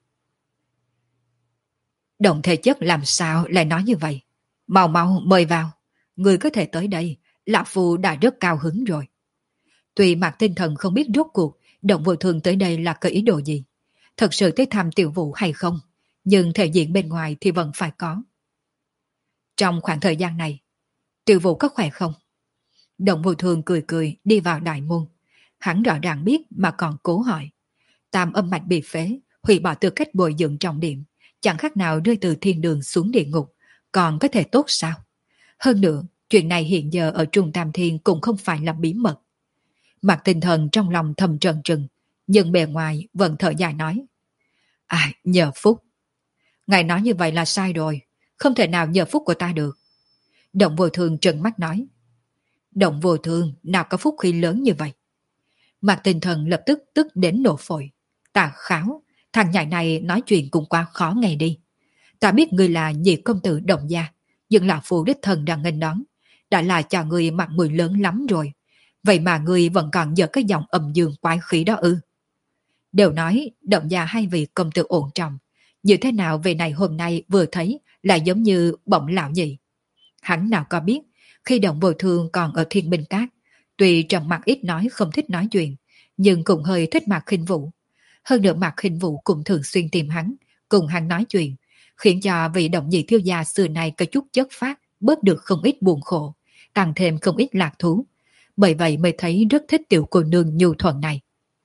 Động thể chất làm sao lại nói như vậy? Mau mau mời vào, người có thể tới đây, lão phu đã rất cao hứng rồi. Tuy Mạc Tinh Thần không biết rốt cuộc Động Vô Thường tới đây là có ý đồ gì, thật sự tới thăm Tiểu Vũ hay không, nhưng thể diện bên ngoài thì vẫn phải có. Trong khoảng thời gian này, Tiểu Vũ có khỏe không? Động Vô Thường cười cười đi vào đại môn. Hắn rõ ràng biết mà còn cố hỏi. Tam âm mạch bị phế, hủy bỏ tư cách bồi dưỡng trọng điểm, chẳng khác nào rơi từ thiên đường xuống địa ngục, còn có thể tốt sao? Hơn nữa, chuyện này hiện giờ ở Trung Tam Thiên cũng không phải là bí mật. Mạc Tinh Thần trong lòng thầm trần trừng, nhưng bề ngoài vẫn thở dài nói. À, nhờ phúc. Ngài nói như vậy là sai rồi, không thể nào nhờ phúc của ta được. Động Vô Thường trừng mắt nói. Động Vô Thường nào có phúc khí lớn như vậy? Mạc Tinh Thần lập tức tức đến nổ phổi. Ta kháo, thằng nhãi này nói chuyện cũng quá khó nghe đi. Ta biết ngươi là nhị công tử Động gia, nhưng là phụ đích thần đang nghênh đón, đã là cho ngươi mặt mũi lớn lắm rồi. Vậy mà ngươi vẫn còn giở cái giọng âm dương quái khí đó ư? Đều nói Động gia hai vị công tử ổn trọng, như thế nào về này hôm nay vừa thấy là giống như bỗng lão nhị. Hắn nào có biết, khi Động Vô Thường còn ở Thiên Minh Cát, tuy trầm mặt ít nói không thích nói chuyện, nhưng cũng hơi thích Mạc Khinh Vũ. Hơn nữa Mạc Khinh Vũ cũng thường xuyên tìm hắn, cùng hắn nói chuyện, khiến cho vị Động nhị thiếu gia xưa nay có chút chất phát, bớt được không ít buồn khổ, tăng thêm không ít lạc thú. Bởi vậy mới thấy rất thích tiểu cô nương nhu thuận này.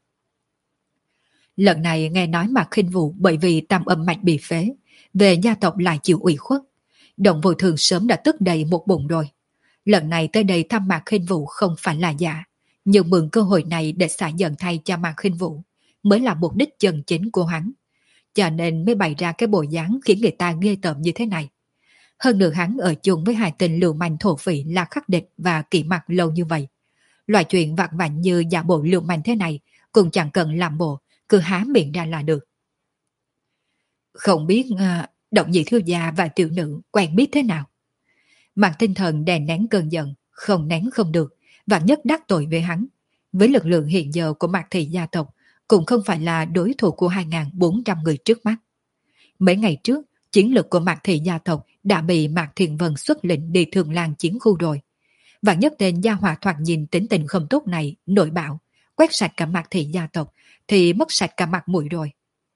Lần này nghe nói Mạc Khinh Vũ bởi vì tam âm mạch bị phế, về gia tộc lại chịu ủy khuất. Động Vô Thường sớm đã tức đầy một bụng rồi. Lần này tới đây thăm Mạc Khinh Vũ không phải là giả, nhưng mượn cơ hội này để xả giận thay cho Mạc Khinh Vũ mới là mục đích chân chính của hắn. Cho nên mới bày ra cái bộ dáng khiến người ta ghê tởm như thế này. Hơn nữa hắn ở chung với hai tên lưu manh thổ phỉ là Khắc Địch và Kỷ Mặc lâu như vậy. Loại chuyện vặt vãnh như giả bộ lưu manh thế này cũng chẳng cần làm bộ, cứ há miệng ra là được. Không biết uh, Động nhị thiếu gia và tiểu nữ quen biết thế nào? Mạc Tinh Thần đè nén cơn giận, không nén không được, và nhất đắc tội với hắn. Với lực lượng hiện giờ của Mạc thị gia tộc, cũng không phải là đối thủ của hai nghìn bốn trăm người trước mắt. Mấy ngày trước, chiến lực của Mạc thị gia tộc đã bị Mạc Thiện Vân xuất lệnh đi Thường Lan chiến khu rồi. Và nhất tên gia hỏa thoạt nhìn tính tình không tốt này nổi bạo, quét sạch cả Mạc thị gia tộc, thì mất sạch cả mặt mũi rồi.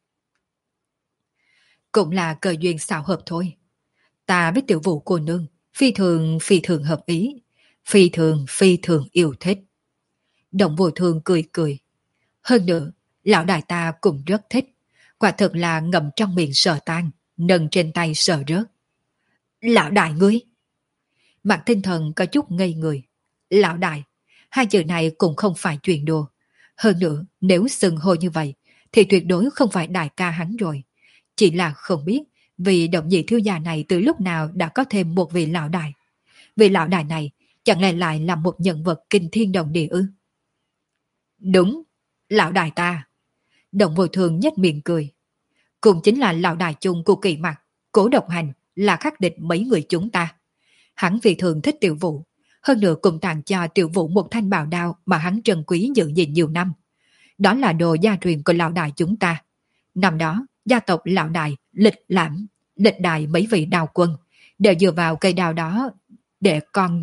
Cũng là cơ duyên xảo hợp thôi. Ta với Tiểu Vũ cô nương phi thường phi thường hợp ý, phi thường phi thường yêu thích. Động Vô Thường cười cười. Hơn nữa, lão đại ta cũng rất thích, quả thực là ngậm trong miệng sợ tan, nâng trên tay sợ rớt. Lão đại ngươi! Mạc Tinh Thần có chút ngây người. Lão đại, hai chữ này cũng không phải chuyện đùa. Hơn nữa, nếu xưng hô như vậy, thì tuyệt đối không phải đại ca hắn rồi. Chỉ là không biết, vì Động nhị thiếu gia này từ lúc nào đã có thêm một vị lão đại. Vị lão đại này chẳng lẽ lại là một nhân vật kinh thiên động địa ư? Đúng, lão đại ta. Động Vô Thường nhếch miệng cười. Cũng chính là lão đại chung của Kỷ Mặc, Cố Độc Hành, là Khắc Địch mấy người chúng ta. Hắn vì thường thích Tiểu Vũ, hơn nữa cũng tặng cho Tiểu Vũ một thanh bào đao mà hắn trân quý giữ gìn nhiều năm. Đó là đồ gia truyền của lão đại chúng ta. Năm đó, gia tộc lão đại, lịch lãm, lịch đại mấy vị đào quân, đều dựa vào cây đào đó để con...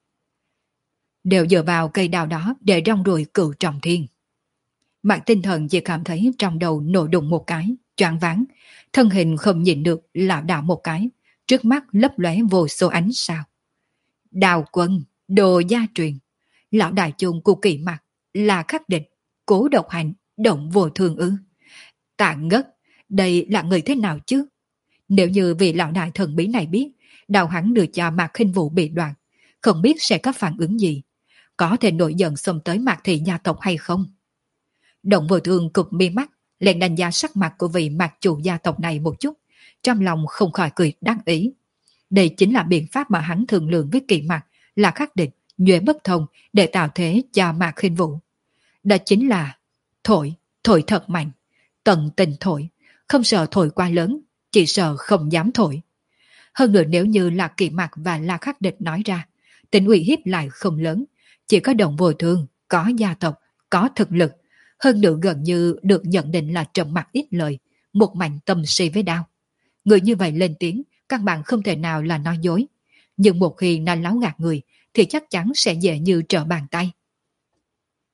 đều dựa vào cây đào đó để rong ruổi cựu trọng thiên. Mạc Tinh Thần chỉ cảm thấy trong đầu nổ đùng một cái, choáng váng, thân hình không nhìn được lảo đảo một cái, trước mắt lấp lóe vô số ánh sao. Đào quân, đồ gia truyền, lão đại chung của Kỷ Mặc, là Khắc Địch, Cố Độc Hành, Động Vô Thường ư? Tạ ngất, đây là người thế nào chứ? Nếu như vị lão đại thần bí này biết đào hắn được cho Mạc Khinh Vũ bị đoạn, không biết sẽ có phản ứng gì, có thể nổi giận xông tới Mạc thị gia tộc hay không? Động Vô Thường cụp mi mắt, liền đánh giá sắc mặt của vị Mạc chủ gia tộc này một chút, trong lòng không khỏi cười đắc ý. Đây chính là biện pháp mà hắn thường lượng với Kỷ Mặc, là Khắc Địch, nhuệ bất thông để tạo thế cho Mạc Khinh Vũ. Đó chính là thổi, thổi thật mạnh, tận tình thổi, không sợ thổi quá lớn, chỉ sợ không dám thổi. Hơn nữa nếu như là Kỷ Mặc và là Khắc Địch nói ra, tính uy hiếp lại không lớn, chỉ có Động Vô Thường, có gia tộc, có thực lực, hơn nữa gần như được nhận định là trầm mặc ít lời, một mảnh tâm si với đao. Người như vậy lên tiếng, căn bản không thể nào là nói dối. Nhưng một khi nó láo gạt người, thì chắc chắn sẽ dễ như trở bàn tay.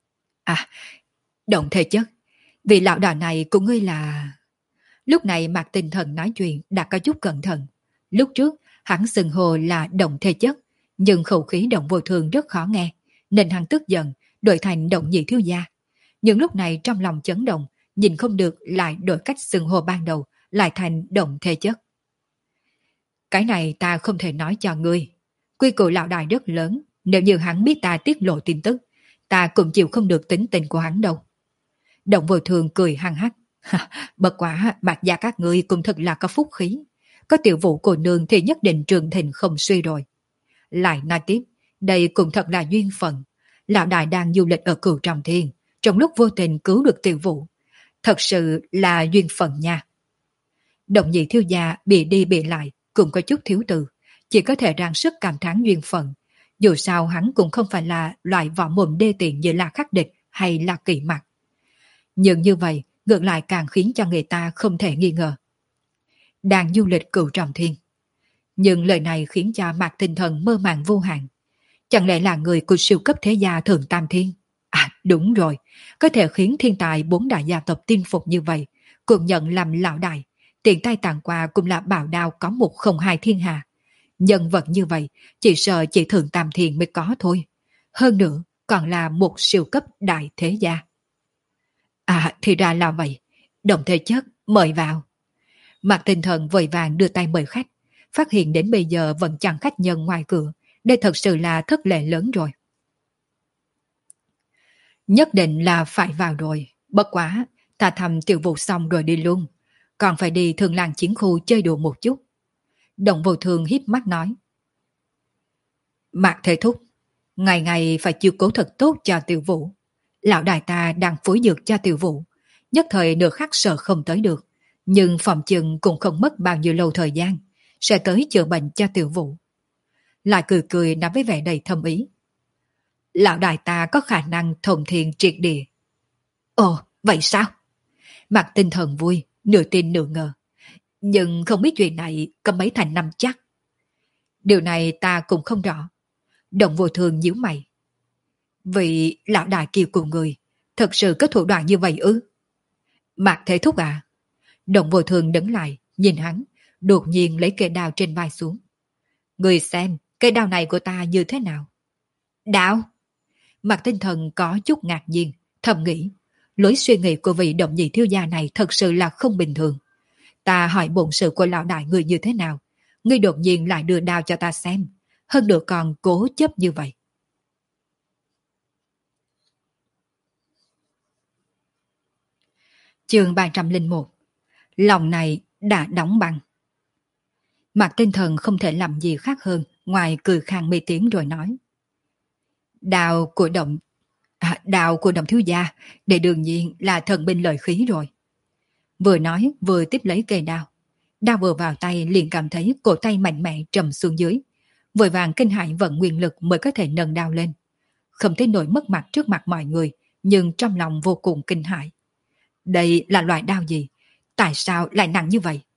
À, Động Thể Chất, vị lão đà này của ngươi là... Lúc này Mạc Tinh Thần nói chuyện đã có chút cẩn thận. Lúc trước, hắn xưng hồ là Động Thể Chất, nhưng khẩu khí Động Vô Thường rất khó nghe, nên hắn tức giận, đổi thành Động Nhị Thiếu Gia. Nhưng lúc này trong lòng chấn động, nhìn không được lại đổi cách xưng hồ ban đầu, lại thành Động Thể Chất. Cái này ta không thể nói cho ngươi. Quy củ lão đại rất lớn, nếu như hắn biết ta tiết lộ tin tức, ta cũng chịu không được tính tình của hắn đâu. Động Vô Thường cười hăng hắc. Bất quả Mạc gia các ngươi cũng thật là có phúc khí. Có tiểu vũ cô nương thì nhất định trường thịnh không suy rồi. Lại nói tiếp, đây cũng thật là duyên phận. Lão đại đang du lịch ở Cửu Trọng Thiên, trong lúc vô tình cứu được tiểu vũ. Thật sự là duyên phận nha. Động Nhị Thiếu Gia bị đi bị lại cũng có chút thiếu từ, chỉ có thể ráng sức cảm thán duyên phận. Dù sao hắn cũng không phải là loại võ mồm đê tiện như là khắc địch hay là kỵ mặt. Nhưng như vậy ngược lại càng khiến cho người ta không thể nghi ngờ. Đang du lịch Cửu Trọng Thiên. Nhưng lời này khiến cho Mạc Tinh Thần mơ màng vô hạn. Chẳng lẽ là người của siêu cấp thế gia Thượng Tam Thiên? À đúng rồi, có thể khiến thiên tài bốn đại gia tộc tin phục như vậy, cũng nhận làm lão đại, tiện tay tặng quà cũng là bảo đao có một không hai thiên hạ. Nhân vật như vậy, chỉ sợ chỉ Thượng Tam Thiên mới có thôi. Hơn nữa, còn là một siêu cấp đại thế gia. À thì ra là vậy, Động Thể Chất mời vào. Mạc Tinh Thần vội vàng đưa tay mời khách, phát hiện đến bây giờ vẫn chẳng khách nhân ngoài cửa, đây thật sự là thất lệ lớn rồi. Nhất định là phải vào rồi, bất quá, ta thầm tiểu vụ xong rồi đi luôn, còn phải đi Thường Làng Chiến Khu chơi đùa một chút. Động Vô Thường híp mắt nói. Mạc Thế Thúc, ngày ngày phải chiếu cố thật tốt cho tiểu vũ. Lão đại ta đang phối dược cho tiểu vũ, nhất thời nửa khắc sợ không tới được, nhưng phòng chừng cũng không mất bao nhiêu lâu thời gian, sẽ tới chữa bệnh cho tiểu vũ. Lại cười cười nói với vẻ đầy thâm ý. Lão đại ta có khả năng thông thiên triệt địa. Ồ, vậy sao? Mạc Tinh Thần vui, nửa tin nửa ngờ. Nhưng không biết chuyện này có mấy thành năm chắc. Điều này ta cũng không rõ. Động Vô Thường nhíu mày. Vì lão đại kiều của người thật sự có thủ đoạn như vậy ư? Mạc Thế Thúc à? Động Vô Thường đứng lại, nhìn hắn, đột nhiên lấy cây đao trên vai xuống. Người xem, cây đao này của ta như thế nào? Đao? Mạc Tinh Thần có chút ngạc nhiên, thầm nghĩ. Lối suy nghĩ của vị Động Nhị Thiếu Gia này thật sự là không bình thường. Ta hỏi bổn sự của lão đại người như thế nào? Ngươi đột nhiên lại đưa đao cho ta xem. Hơn nữa còn cố chấp như vậy. Chương ba trăm lẻ một. Lòng này đã đóng băng. Mạc Tinh Thần không thể làm gì khác hơn ngoài cười khang mê tiếng rồi nói. Đào của Động à, đào của Động Thiếu Gia để đương nhiên là thần binh lợi khí rồi. Vừa nói vừa tiếp lấy cây đao. Đao vừa vào tay liền cảm thấy cổ tay mạnh mẽ trầm xuống dưới. Vội vàng kinh hãi vận nguyên lực mới có thể nâng đao lên. Không thấy nổi mất mặt trước mặt mọi người, nhưng trong lòng vô cùng kinh hãi. Đây là loại đao gì? Tại sao lại nặng như vậy?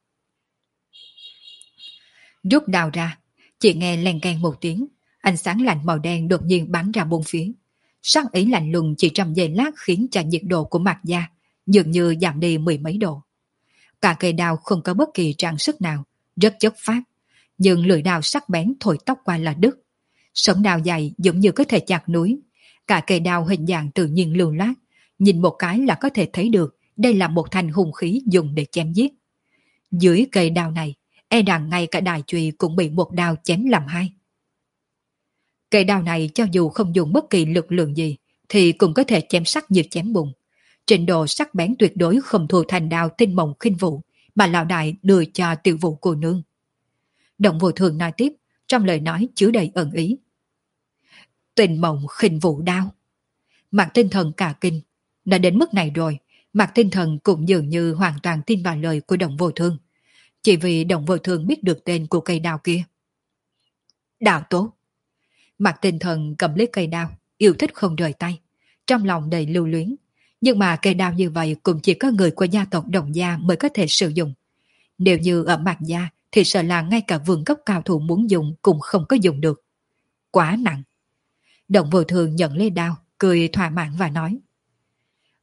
Rút đao ra, chỉ nghe len keng một tiếng, ánh sáng lạnh màu đen đột nhiên bắn ra bốn phía. Sắc ý lạnh lùng chỉ trong giây lát khiến cho nhiệt độ của mặt da dường như giảm đi mười mấy độ. Cả cây đao không có bất kỳ trang sức nào, rất chất phát, nhưng lưỡi đao sắc bén thổi tóc qua là đứt. Sống đao dài giống như có thể chặt núi, cả cây đao hình dạng tự nhiên lưu loát, nhìn một cái là có thể thấy được đây là một thanh hung khí dùng để chém giết. Dưới cây đao này, e rằng ngay cả đại chùy cũng bị một đao chém làm hai. Cây đao này cho dù không dùng bất kỳ lực lượng gì, thì cũng có thể chém sắt như chém bùn. Trình độ sắc bén tuyệt đối không thua thành đao tinh mộng khinh vụ mà lão đại đưa cho tiểu vụ cô nương. Động Vô Thường nói tiếp, trong lời nói chứa đầy ẩn ý. Tinh mộng khinh vụ đao. Mạc Tinh Thần cả kinh, đã đến mức này rồi, Mạc Tinh Thần cũng dường như hoàn toàn tin vào lời của Động Vô Thường. Chỉ vì Động Vô Thường biết được tên của cây đao kia. Đao tốt. Mạc Tinh Thần cầm lấy cây đao, yêu thích không rời tay, trong lòng đầy lưu luyến. Nhưng mà cây đao như vậy cũng chỉ có người của gia tộc Động Gia mới có thể sử dụng. Nếu như ở Mạc Gia thì sợ là ngay cả vườn cấp cao thủ muốn dùng cũng không có dùng được. Quá nặng. Động Vô Thường nhận lấy đao, cười thỏa mãn và nói.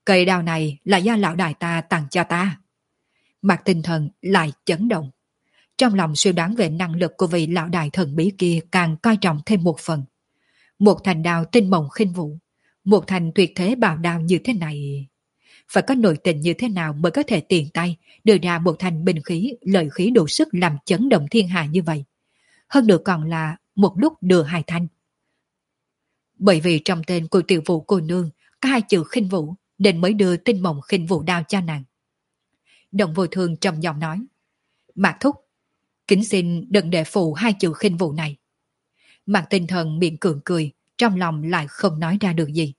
Cây đao này là do lão đại ta tặng cho ta. Mặt Tinh Thần lại chấn động. Trong lòng suy đoán về năng lực của vị lão đại thần bí kia càng coi trọng thêm một phần. Một thành đao tinh mộng khinh vũ, một thành tuyệt thế bảo đao như thế này, phải có nội tình như thế nào mới có thể tiền tay đưa ra một thành binh khí, lợi khí đủ sức làm chấn động thiên hạ như vậy. Hơn nữa còn là một lúc đưa hai thanh. Bởi vì trong tên của tiểu vũ cô nương có hai chữ khinh vũ nên mới đưa tinh mộng khinh vũ đao cho nàng. Đồng Vô Thương trầm giọng nói, Mạc thúc, kính xin đừng để phụ hai chữ khinh vũ này. Mạc Tinh Thần miệng cường cười, trong lòng lại không nói ra được gì.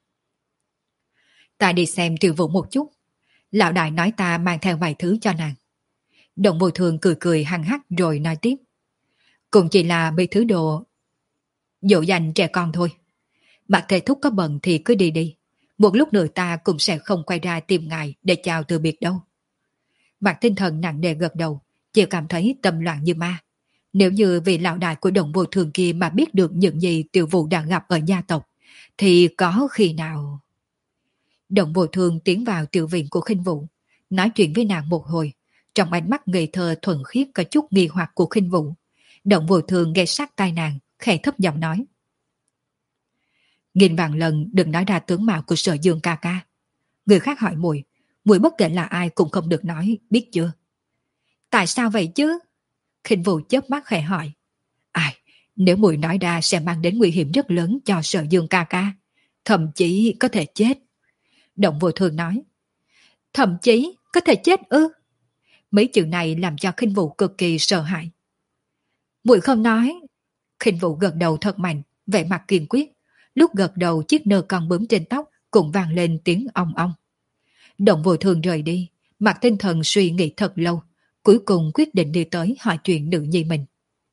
Ta đi xem tiểu vũ một chút. Lão đại nói ta mang theo vài thứ cho nàng. Đồng Vô Thương cười cười hăng hắc rồi nói tiếp. Cũng chỉ là mấy thứ đồ dỗ dành trẻ con thôi. Mạc thầy thúc có bận thì cứ đi đi. Một lúc nữa ta cũng sẽ không quay ra tìm ngài để chào từ biệt đâu. Mạc Tinh Thần nặng nề gật đầu, chỉ cảm thấy tâm loạn như ma. Nếu như vị lão đại của Đồng Vô Thương kia mà biết được những gì tiểu vũ đang gặp ở gia tộc, thì có khi nào... Đồng Vô Thương tiến vào tiểu viện của Khinh Vũ, nói chuyện với nàng một hồi. Trong ánh mắt ngây thơ thuần khiết có chút nghi hoặc của Khinh Vũ, Đồng Vô Thương nghe sát tai nàng, khẽ thấp giọng nói. Nghìn vạn lần đừng nói ra tướng mạo của Sở Dương ca ca. Người khác hỏi muội, muội bất kể là ai cũng không được nói, biết chưa? Tại sao vậy chứ? Khinh Vũ chớp mắt khẽ hỏi. Ai, nếu muội nói ra sẽ mang đến nguy hiểm rất lớn cho Sở Dương ca ca, thậm chí có thể chết. Đồng Vô Thương nói. Thậm chí có thể chết ư? Mấy chữ này làm cho Khinh Vũ cực kỳ sợ hãi. Muội không nói. Khinh Vũ gật đầu thật mạnh, vẻ mặt kiên quyết. Lúc gật đầu chiếc nơ con bướm trên tóc cũng vang lên tiếng ong ong. Đồng Vô Thương rời đi, Mạc Tinh Thần suy nghĩ thật lâu, cuối cùng quyết định đi tới hỏi chuyện nữ nhi mình.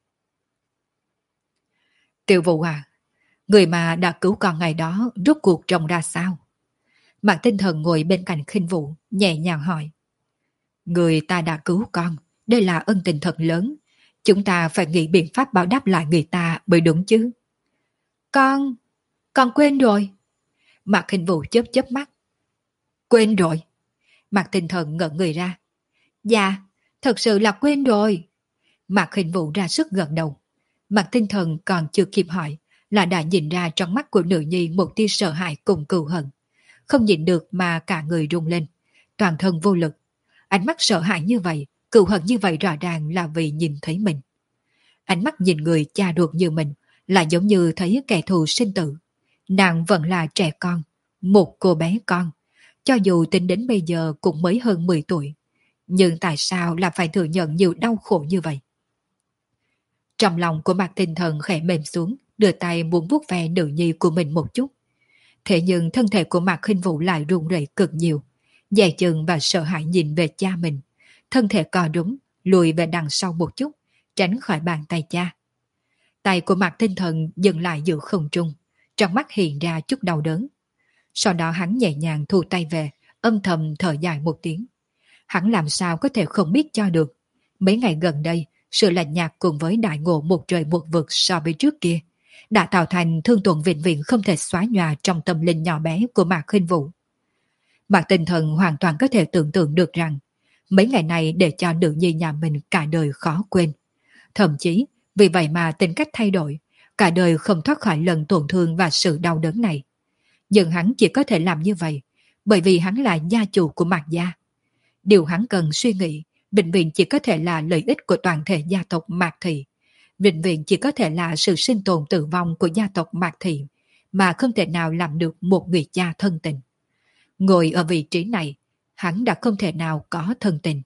Tiểu Vũ à, người mà đã cứu con ngày đó rốt cuộc trông ra sao? Mạc Tinh Thần ngồi bên cạnh Khinh Vũ, nhẹ nhàng hỏi. Người ta đã cứu con, đây là ân tình thật lớn. Chúng ta phải nghĩ biện pháp báo đáp lại người ta mới đúng chứ. Con, con quên rồi. Mạc Khinh Vũ chớp chớp mắt. Quên rồi. Mạc Tinh Thần ngẩn người ra. Dạ, thật sự là quên rồi. Mạc Khinh Vũ ra sức gật đầu. Mạc Tinh Thần còn chưa kịp hỏi, là đã nhìn ra trong mắt của nữ nhi một tia sợ hãi cùng cừu hận. Không nhìn được mà cả người rung lên, toàn thân vô lực. Ánh mắt sợ hãi như vậy, cừu hận như vậy rõ ràng là vì nhìn thấy mình. Ánh mắt nhìn người cha ruột như mình là giống như thấy kẻ thù sinh tử. Nàng vẫn là trẻ con, một cô bé con. Cho dù tính đến bây giờ cũng mới hơn mười tuổi. Nhưng tại sao là phải thừa nhận nhiều đau khổ như vậy? Trong lòng của Mạc Tinh Thần khẽ mềm xuống, đưa tay muốn vuốt ve nữ nhi của mình một chút. Thế nhưng thân thể của Mạc Khinh Vũ lại run rẩy cực nhiều, dè chừng và sợ hãi nhìn về cha mình. Thân thể co rúm, lùi về đằng sau một chút, tránh khỏi bàn tay cha. Tay của Mạc Tinh Thần dừng lại giữa không trung, trong mắt hiện ra chút đau đớn. Sau đó hắn nhẹ nhàng thu tay về, âm thầm thở dài một tiếng. Hắn làm sao có thể không biết cho được. Mấy ngày gần đây, sự lạnh nhạt cùng với đại ngộ một trời một vực so với trước kia đã tạo thành thương tổn vĩnh viễn không thể xóa nhòa trong tâm linh nhỏ bé của Mạc Khinh Vũ. Mạc Tinh Thần hoàn toàn có thể tưởng tượng được rằng mấy ngày này để cho nữ nhi nhà mình cả đời khó quên. Thậm chí vì vậy mà tính cách thay đổi, cả đời không thoát khỏi lần tổn thương và sự đau đớn này. Nhưng hắn chỉ có thể làm như vậy bởi vì hắn là gia chủ của Mạc gia. Điều hắn cần suy nghĩ vĩnh viễn chỉ có thể là lợi ích của toàn thể gia tộc Mạc Thị. Vĩnh viễn chỉ có thể là sự sinh tồn tử vong của gia tộc Mạc Thị, mà không thể nào làm được một người cha thân tình. Ngồi ở vị trí này, hắn đã không thể nào có thân tình.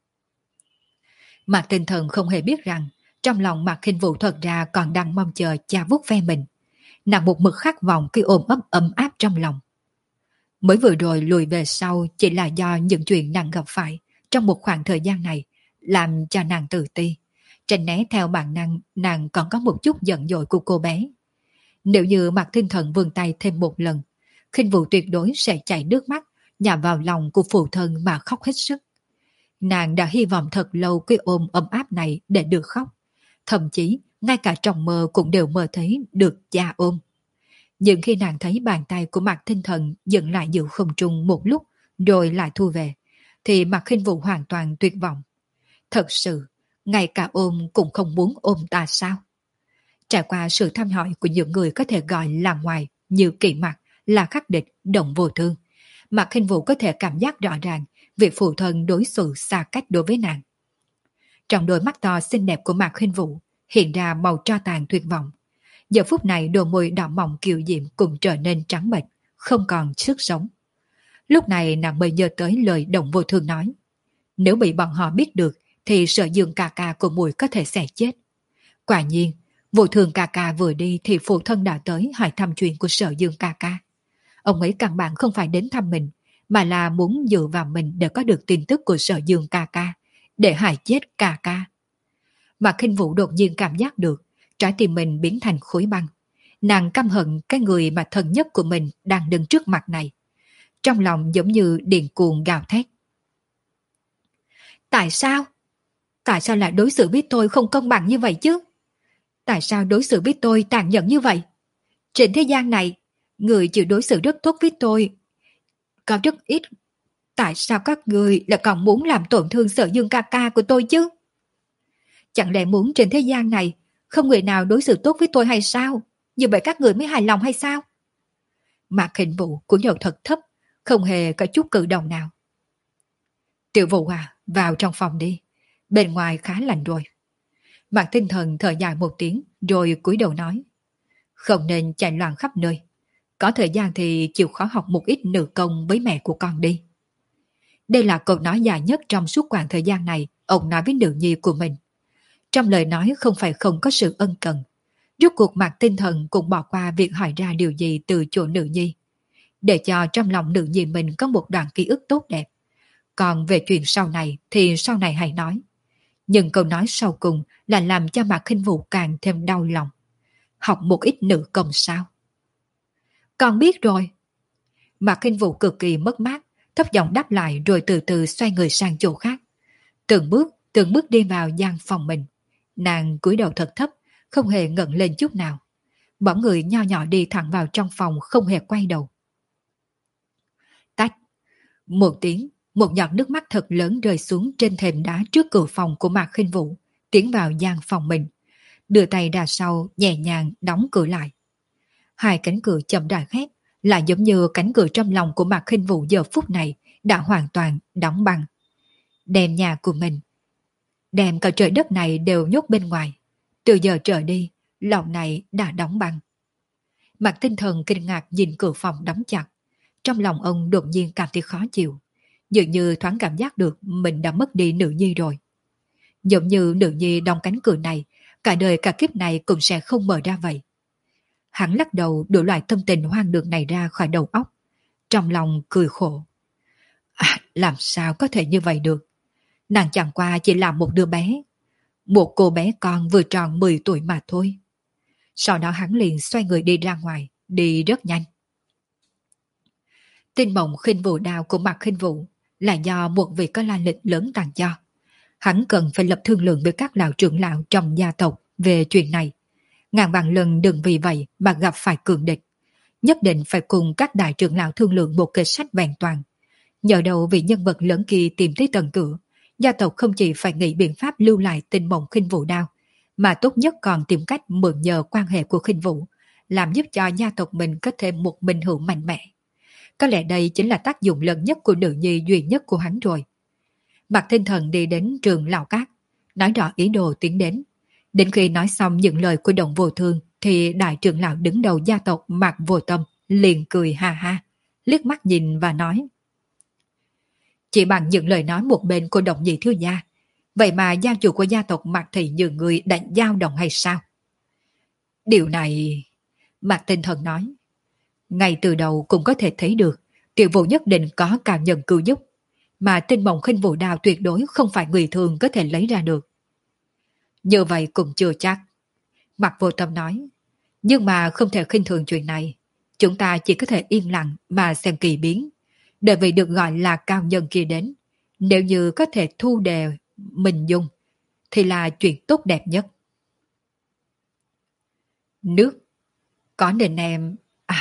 Mạc Tinh Thần không hề biết rằng, trong lòng Mạc Khinh Vũ thật ra còn đang mong chờ cha vuốt ve mình. Nàng một mực khát vọng cái ôm ấp ấm áp trong lòng. Mới vừa rồi lùi về sau chỉ là do những chuyện nàng gặp phải trong một khoảng thời gian này, làm cho nàng tự ti. Tránh né theo bản năng, nàng còn có một chút giận dỗi của cô bé. Nếu như Mạc Tinh Thần vươn tay thêm một lần, Khinh Vũ tuyệt đối sẽ chảy nước mắt, nhào vào lòng của phụ thân mà khóc hết sức. Nàng đã hy vọng thật lâu cái ôm ấm áp này để được khóc. Thậm chí, ngay cả trong mơ cũng đều mơ thấy được cha ôm. Nhưng khi nàng thấy bàn tay của Mạc Tinh Thần dừng lại giữa không trung một lúc rồi lại thu về, thì Mạc Khinh Vũ hoàn toàn tuyệt vọng. Thật sự, ngay cả ôm cũng không muốn ôm ta sao? Trải qua sự thăm hỏi của những người có thể gọi là ngoài như Kỵ Mặc, là khắc địch, Động Vô Thương, Mạc Khinh Vũ có thể cảm giác rõ ràng việc phụ thân đối xử xa cách đối với nàng. Trong đôi mắt to xinh đẹp của Mạc Khinh Vũ hiện ra màu tro tàn tuyệt vọng. Giờ phút này đôi môi đỏ mọng kiều diễm cũng trở nên trắng bệch, không còn sức sống. Lúc này nàng mới nhớ tới lời Động Vô Thương nói. Nếu bị bọn họ biết được thì Sở Dương ca ca của muội có thể sẽ chết. Quả nhiên, Vô Thương ca ca vừa đi thì phụ thân đã tới hỏi thăm chuyện của Sở Dương ca ca. Ông ấy căn bản không phải đến thăm mình, mà là muốn dựa vào mình để có được tin tức của Sở Dương ca ca, để hại chết ca ca. Mà Khinh Vũ đột nhiên cảm giác được trái tim mình biến thành khối băng. Nàng căm hận cái người mà thân nhất của mình đang đứng trước mặt này. Trong lòng giống như điên cuồng gào thét. Tại sao? Tại sao lại đối xử với tôi không công bằng như vậy chứ? Tại sao đối xử với tôi tàn nhẫn như vậy? Trên thế gian này, người chịu đối xử rất tốt với tôi có rất ít. Tại sao các người lại còn muốn làm tổn thương Sở Dương ca ca của tôi chứ? Chẳng lẽ muốn trên thế gian này không người nào đối xử tốt với tôi hay sao? Như vậy các người mới hài lòng hay sao? Mạc Khinh Vũ của nhậu thật thấp, không hề có chút cử động nào. Tiểu Vũ à, vào trong phòng đi. Bên ngoài khá lạnh rồi. Mạc Tinh Thần thở dài một tiếng rồi cúi đầu nói. Không nên chạy loạn khắp nơi. Có thời gian thì chịu khó học một ít nữ công với mẹ của con đi. Đây là câu nói dài nhất trong suốt khoảng thời gian này ông nói với nữ nhi của mình. Trong lời nói không phải không có sự ân cần. Rốt cuộc Mạc Tinh Thần cũng bỏ qua việc hỏi ra điều gì từ chỗ nữ nhi, để cho trong lòng nữ nhi mình có một đoạn ký ức tốt đẹp. Còn về chuyện sau này thì sau này hãy nói. Nhưng câu nói sau cùng là làm cho Mạc Khinh Vũ càng thêm đau lòng. Học một ít nữ công sao? Con biết rồi. Mạc Khinh Vũ cực kỳ mất mát, thấp giọng đáp lại rồi từ từ xoay người sang chỗ khác. Từng bước, từng bước đi vào gian phòng mình. Nàng cúi đầu thật thấp, không hề ngẩng lên chút nào. Bóng người nho nhỏ đi thẳng vào trong phòng không hề quay đầu. Tách. Một tiếng, một giọt nước mắt thật lớn rơi xuống trên thềm đá trước cửa phòng của Mạc Khinh Vũ, tiến vào gian phòng mình. Đưa tay ra sau, nhẹ nhàng đóng cửa lại. Hai cánh cửa chậm rãi khép, lại giống như cánh cửa trong lòng của Mạc Khinh Vũ giờ phút này đã hoàn toàn đóng băng. Đem nhà của mình, đem cả trời đất này đều nhốt bên ngoài. Từ giờ trở đi, lòng này đã đóng băng. Mạc Tinh Thần kinh ngạc nhìn cửa phòng đóng chặt. Trong lòng ông đột nhiên cảm thấy khó chịu. Dường như thoáng cảm giác được mình đã mất đi nữ nhi rồi. Giống như nữ nhi đóng cánh cửa này, cả đời cả kiếp này cũng sẽ không mở ra vậy. Hắn lắc đầu đuổi loại tâm tình hoang đường này ra khỏi đầu óc. Trong lòng cười khổ. À, làm sao có thể như vậy được? Nàng chẳng qua chỉ là một đứa bé. Một cô bé con vừa tròn mười tuổi mà thôi. Sau đó hắn liền xoay người đi ra ngoài, đi rất nhanh. Tin mộng Khinh Vũ đao của Mạc Khinh Vũ là do một vị có lai lịch lớn tặng cho. Hắn cần phải lập thương lượng với các lão trưởng lão trong gia tộc về chuyện này. Ngàn vạn lần đừng vì vậy mà gặp phải cường địch. Nhất định phải cùng các đại trưởng lão thương lượng một kế sách vẹn toàn. Nhờ đầu vị nhân vật lớn kia tìm tới tận cửa, gia tộc không chỉ phải nghĩ biện pháp lưu lại tin mộng Khinh Vũ đao, mà tốt nhất còn tìm cách mượn nhờ quan hệ của Khinh Vũ, làm giúp cho gia tộc mình có thêm một minh hữu mạnh mẽ. Có lẽ đây chính là tác dụng lớn nhất của nữ nhi duy nhất của hắn rồi. Mạc Tinh Thần đi đến trường Lão Cát, nói rõ ý đồ tiến đến. Đến khi nói xong những lời của Động Vô Thương thì đại trưởng lão đứng đầu gia tộc Mạc Vô Tâm liền cười ha ha, liếc mắt nhìn và nói. Chỉ bằng những lời nói một bên của Động Nhị thiếu gia, vậy mà gia chủ của gia tộc Mạc Thị như người đã dao động hay sao? Điều này... Mạc Tinh Thần nói. Ngay từ đầu cũng có thể thấy được Tiểu Vũ nhất định có cảm nhận cứu giúp, mà tinh mộng Khinh Vũ đao tuyệt đối không phải người thường có thể lấy ra được. Như vậy cũng chưa chắc. Mạc Vô Tâm nói. Nhưng mà không thể khinh thường chuyện này. Chúng ta chỉ có thể yên lặng mà xem kỳ biến. Đợi vì được gọi là cao nhân kia đến. Nếu như có thể thu đề mình dùng, thì là chuyện tốt đẹp nhất. Nước. Có nên em... À,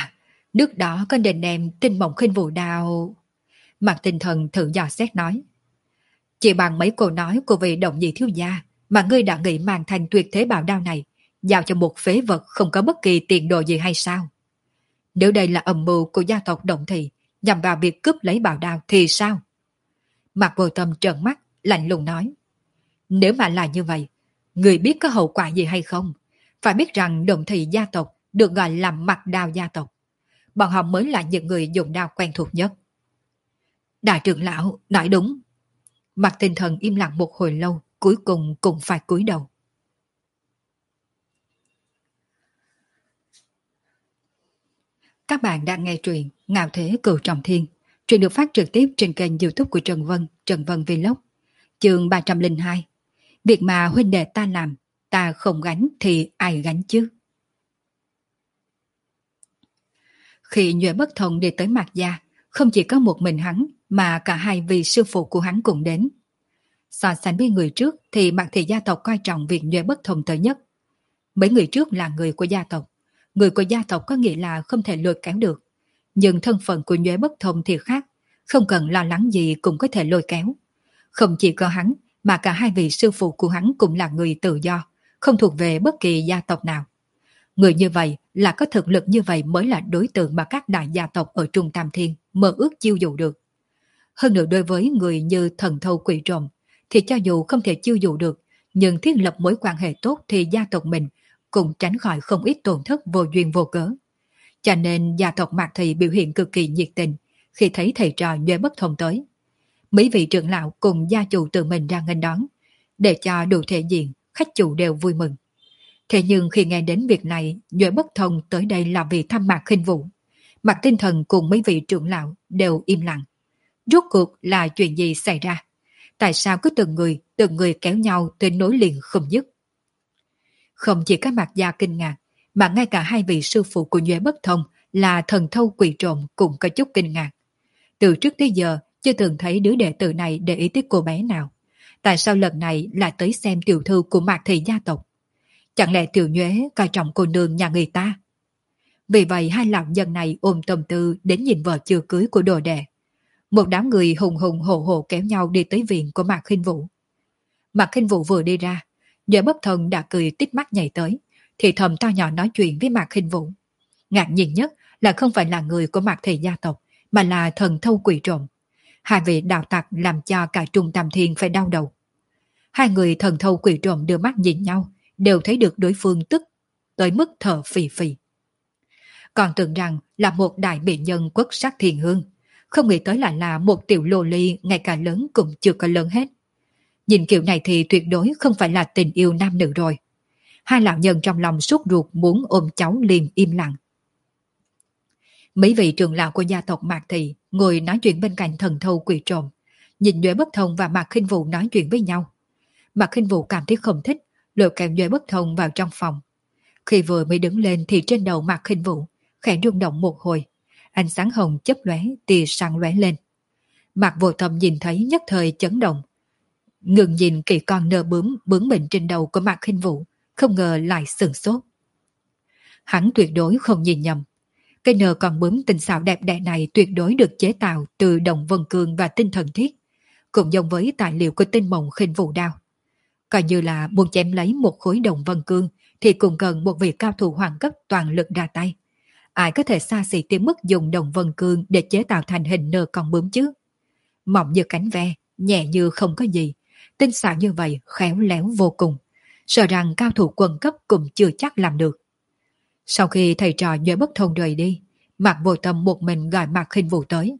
Nước đó có nên đem tinh mộng khinh vụ đao... Mặt Tinh Thần thử dò xét nói. Chỉ bằng mấy câu nói của vị động nhị thiếu gia mà ngươi đã nghĩ mang thành tuyệt thế bảo đao này giao cho một phế vật không có bất kỳ tiền đồ gì hay sao? Nếu đây là âm mưu của gia tộc Động Thị nhằm vào việc cướp lấy bảo đao thì sao? Mạc Vô Tâm trợn mắt, lạnh lùng nói. Nếu mà là như vậy, người biết có hậu quả gì hay không? Phải biết rằng Động Thị gia tộc được gọi là mặt đao gia tộc. Bọn họ mới là những người dùng đao quen thuộc nhất. Đại trưởng lão nói đúng. Mạc Tinh Thần im lặng một hồi lâu, cuối cùng cũng phải cúi đầu. Các bạn đang nghe truyện Ngạo Thế Cửu Trọng Thiên. Truyện được phát trực tiếp trên kênh YouTube của Trần Vân, Trần Vân Vlog. Chương ba trăm lẻ hai. Việc mà huynh đệ ta làm, ta không gánh thì ai gánh chứ? Khi Nhuệ Bất Thông đi tới Mạc Gia, không chỉ có một mình hắn, mà cả hai vị sư phụ của hắn cùng đến. So sánh với người trước thì Mạc Thị gia tộc coi trọng việc Nhuệ Bất Thông tới nhất. Mấy người trước là người của gia tộc. Người của gia tộc có nghĩa là không thể lôi kéo được. Nhưng thân phận của Nhuệ Bất Thông thì khác, không cần lo lắng gì cũng có thể lôi kéo. Không chỉ có hắn, mà cả hai vị sư phụ của hắn cũng là người tự do, không thuộc về bất kỳ gia tộc nào. Người như vậy là có thực lực như vậy mới là đối tượng mà các đại gia tộc ở Trung Tam Thiên mơ ước chiêu dụ được. Hơn nữa đối với người như thần thâu quỷ trộm, thì cho dù không thể chiêu dụ được, nhưng thiết lập mối quan hệ tốt thì gia tộc mình cũng tránh khỏi không ít tổn thất vô duyên vô cớ. Cho nên gia tộc Mạc Thị biểu hiện cực kỳ nhiệt tình khi thấy thầy trò Nhuệ Bất Thông tới. Mấy vị trưởng lão cùng gia chủ tự mình ra nghênh đón, để cho đủ thể diện, khách chủ đều vui mừng. Thế nhưng khi nghe đến việc này, Nhuệ Bất Thông tới đây là vì thăm Mạc Khinh Vũ. Mạc Tinh Thần cùng mấy vị trưởng lão đều im lặng. Rốt cuộc là chuyện gì xảy ra? Tại sao cứ từng người, từng người kéo nhau tới nối liền không dứt? Không chỉ các Mạc gia kinh ngạc, mà ngay cả hai vị sư phụ của Nhuệ Bất Thông là thần thâu quỷ trộm cũng có chút kinh ngạc. Từ trước tới giờ, chưa từng thấy đứa đệ tử này để ý tới cô bé nào. Tại sao lần này lại tới xem tiểu thư của Mạc Thị gia tộc? Chẳng lẽ tiểu nhuế coi trọng cô nương nhà người ta? Vì vậy hai lão nhân này ôm tâm tư đến nhìn vợ chưa cưới của đồ đệ. Một đám người hùng hùng hổ hổ kéo nhau đi tới viện của Mạc Khinh Vũ. Mạc Khinh Vũ vừa đi ra, Nhuệ Bất Thông đã cười tít mắt nhảy tới, thì thầm to nhỏ nói chuyện với Mạc Khinh Vũ. Ngạc nhiên nhất là không phải là người của Mạc Thị gia tộc, mà là thần thâu quỷ trộm. Hai vị đạo tặc làm cho cả Trung Tam Thiên phải đau đầu. Hai người thần thâu quỷ trộm đưa mắt nhìn nhau, đều thấy được đối phương tức tới mức thở phì phì. Còn tưởng rằng là một đại mỹ nhân quốc sắc thiên hương, không nghĩ tới lại là một tiểu lô ly ngay cả lớn cũng chưa có lớn hết. Nhìn kiểu này thì tuyệt đối không phải là tình yêu nam nữ rồi. Hai lão nhân trong lòng sốt ruột muốn ôm cháu liền im lặng. Mấy vị trưởng lão của gia tộc Mạc Thị ngồi nói chuyện bên cạnh thần thâu quỷ trộm, nhìn Nhuệ Bất Thông và Mạc Khinh Vũ nói chuyện với nhau. Mạc Khinh Vũ cảm thấy không thích, lôi kéo Nhuệ Bất Thông vào trong phòng. Khi vừa mới đứng lên thì trên đầu Mạc Khinh Vũ khẽ rung động một hồi, ánh sáng hồng chớp lóe, tia sáng lóe lên. Mạc Vô Tâm nhìn thấy nhất thời chấn động, ngừng nhìn kỳ con nơ bướm bướng bỉnh trên đầu của Mạc Khinh Vũ, không ngờ lại sửng sốt. Hắn tuyệt đối không nhìn nhầm. Cây nơ con bướm tinh xảo đẹp đẽ này tuyệt đối được chế tạo từ đồng vân cương và tinh thần thiết, cũng giống với tài liệu của tinh mộng khinh vũ đao. Coi như là muốn chém lấy một khối đồng vân cương thì cũng cần một vị cao thủ hoàng cấp toàn lực ra tay. Ai có thể xa xỉ tới mức dùng đồng vân cương để chế tạo thành hình nơ con bướm chứ? Mỏng như cánh ve, nhẹ như không có gì, tinh xảo như vậy khéo léo vô cùng, sợ rằng cao thủ quần cấp cũng chưa chắc làm được. Sau khi thầy trò Nhuệ Bất Thông rời đi, Mạc Vô Tâm một mình gọi Mạc Khinh Vũ tới.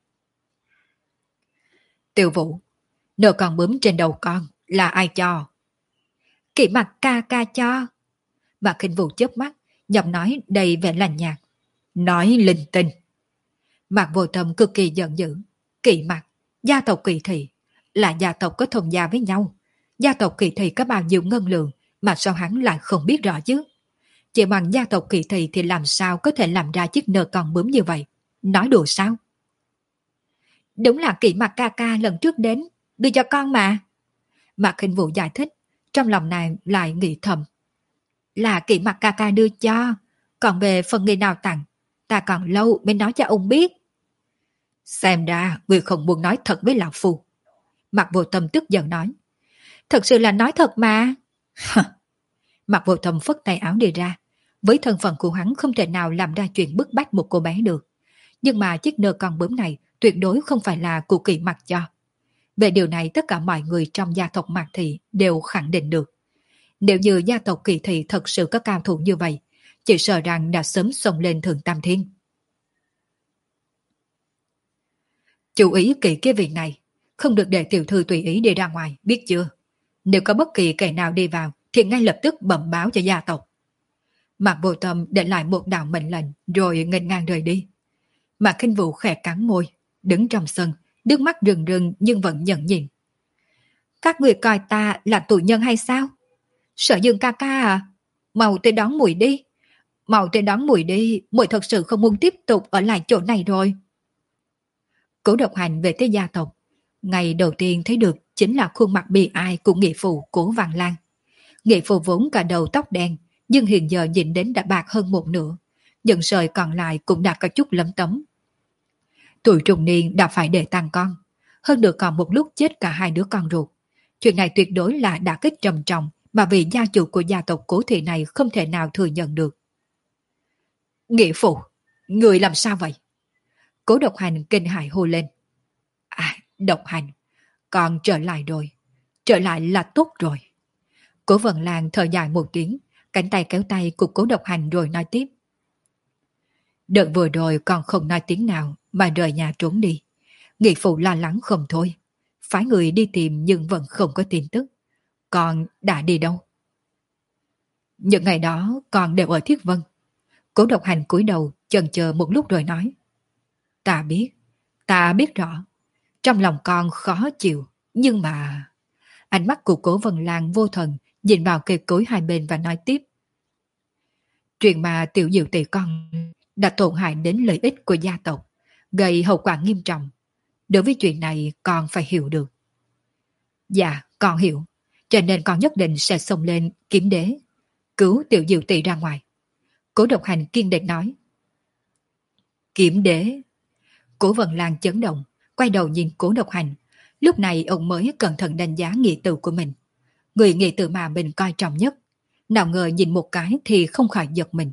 Tiểu Vũ, nợ con bướm trên đầu con là ai cho? Kỵ Mặc ca ca cho. Mạc Khinh Vũ chớp mắt, giọng nói đầy vẻ lạnh nhạt. Nói linh tinh. Mạc Vô Tâm cực kỳ giận dữ. Kỵ Mặc, gia tộc Kỳ Thị, là gia tộc có thông gia với nhau. Gia tộc Kỳ Thị có bao nhiêu ngân lượng mà sao hắn lại không biết rõ chứ? Chỉ bằng gia tộc Kỳ Thị thì làm sao có thể làm ra chiếc nơ con bướm như vậy? Nói đùa sao? Đúng là Kỵ Mặc ca ca lần trước đến, đưa cho con mà. Mạc Khinh Vũ giải thích, trong lòng này lại nghĩ thầm. Là Kỵ Mặc ca ca đưa cho, còn về phần người nào tặng, ta còn lâu mới nói cho ông biết. Xem ra người không muốn nói thật với lão phu. Mạc Vô Tâm tức giận nói. Thật sự là nói thật mà. Mạc Vô Tâm phất tay áo đi ra. Với thân phận của hắn không thể nào làm ra chuyện bức bách một cô bé được. Nhưng mà chiếc nơ con bướm này tuyệt đối không phải là của Kỳ mặc cho. Về điều này tất cả mọi người trong gia tộc Mạc Thị đều khẳng định được. Nếu như gia tộc Kỳ Thị thật sự có cao thủ như vậy, chỉ sợ rằng đã sớm xông lên Thượng Tam Thiên. Chú ý kỹ cái việc này, không được để tiểu thư tùy ý đi ra ngoài, biết chưa? Nếu có bất kỳ kẻ nào đi vào thì ngay lập tức bẩm báo cho gia tộc. Mạc Vô Tâm để lại một đạo mệnh lệnh rồi nghênh ngang rời đi. Mạc Khinh Vũ khẽ cắn môi, đứng trong sân, nước mắt rưng rưng nhưng vẫn nhẫn nhịn. Các người coi ta là tù nhân hay sao? Sở Dương ca ca à? Mau tới đón muội đi. Mau tới đón muội đi, muội thật sự không muốn tiếp tục ở lại chỗ này rồi. Cố Độc Hành về tới gia tộc. Ngày đầu tiên thấy được chính là khuôn mặt bi ai của nghĩa phụ Cố Văn Lan. Nghĩa phụ vốn cả đầu tóc đen, nhưng hiện giờ nhìn đến đã bạc hơn một nửa. Những sợi còn lại cũng đã có chút lấm tấm. Tuổi trung niên đã phải để tang con. Hơn được còn một lúc chết cả hai đứa con ruột. Chuyện này tuyệt đối là đả kích trầm trọng mà vị gia chủ của gia tộc Cố thị này không thể nào thừa nhận được. Nghĩa phụ, người làm sao vậy? Cố Độc Hành kinh hãi hô lên. À, Độc Hành, con trở lại rồi. Trở lại là tốt rồi. Cố Vân Lan thở dài một tiếng, cánh tay kéo tay của Cố Độc Hành rồi nói tiếp. Đợt vừa rồi con không nói tiếng nào mà rời nhà trốn đi. Nghị phụ lo lắng không thôi. Phái người đi tìm nhưng vẫn không có tin tức. Con đã đi đâu? Những ngày đó con đều ở Thiết Vân. Cố Độc Hành cúi đầu chần chờ một lúc rồi nói. Ta biết, ta biết rõ. Trong lòng con khó chịu, nhưng mà... Ánh mắt của Cố Vân Lan vô thần nhìn vào cây cối hai bên và nói tiếp. Chuyện mà tiểu diệu tỷ con đã tổn hại đến lợi ích của gia tộc, gây hậu quả nghiêm trọng. Đối với chuyện này con phải hiểu được. Dạ, con hiểu. Cho nên con nhất định sẽ xông lên kiếm đế, cứu tiểu diệu tỷ ra ngoài. Cố Độc Hành kiên định nói. Kiếm đế? Cố Vân Lan chấn động, quay đầu nhìn Cố Độc Hành. Lúc này ông mới cẩn thận đánh giá nghị tử của mình. Người nghị tử mà mình coi trọng nhất. Nào ngờ nhìn một cái thì không khỏi giật mình.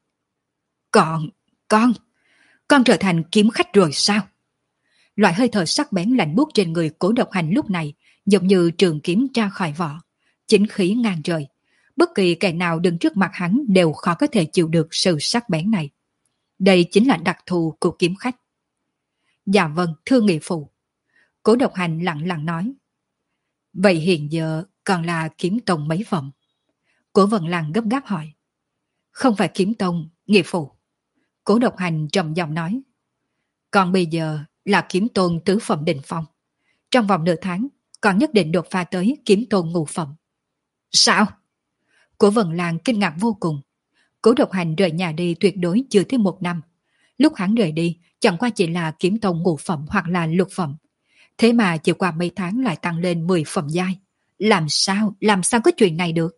Con, con, con trở thành kiếm khách rồi sao? Loại hơi thở sắc bén lạnh buốt trên người Cố Độc Hành lúc này giống như trường kiếm ra khỏi vỏ, chính khí ngang trời. Bất kỳ kẻ nào đứng trước mặt hắn đều khó có thể chịu được sự sắc bén này. Đây chính là đặc thù của kiếm khách. Dạ vâng, thưa nghị phụ. Cố Độc Hành lặng lặng nói. Vậy hiện giờ còn là kiếm tông mấy phẩm? Cố Vân Lan gấp gáp hỏi. Không phải kiếm tông, nghị phụ. Cố Độc Hành trầm giọng nói. Còn bây giờ là kiếm tôn tứ phẩm đỉnh phong. Trong vòng nửa tháng, còn nhất định đột phá tới kiếm tôn ngũ phẩm. Sao? Cố Vân Lan kinh ngạc vô cùng. Cố Độc Hành rời nhà đi tuyệt đối chưa tới một năm. Lúc hắn rời đi, chẳng qua chỉ là kiếm tôn ngũ phẩm hoặc là lục phẩm. Thế mà chỉ qua mấy tháng lại tăng lên mười phẩm giai. Làm sao, làm sao có chuyện này được?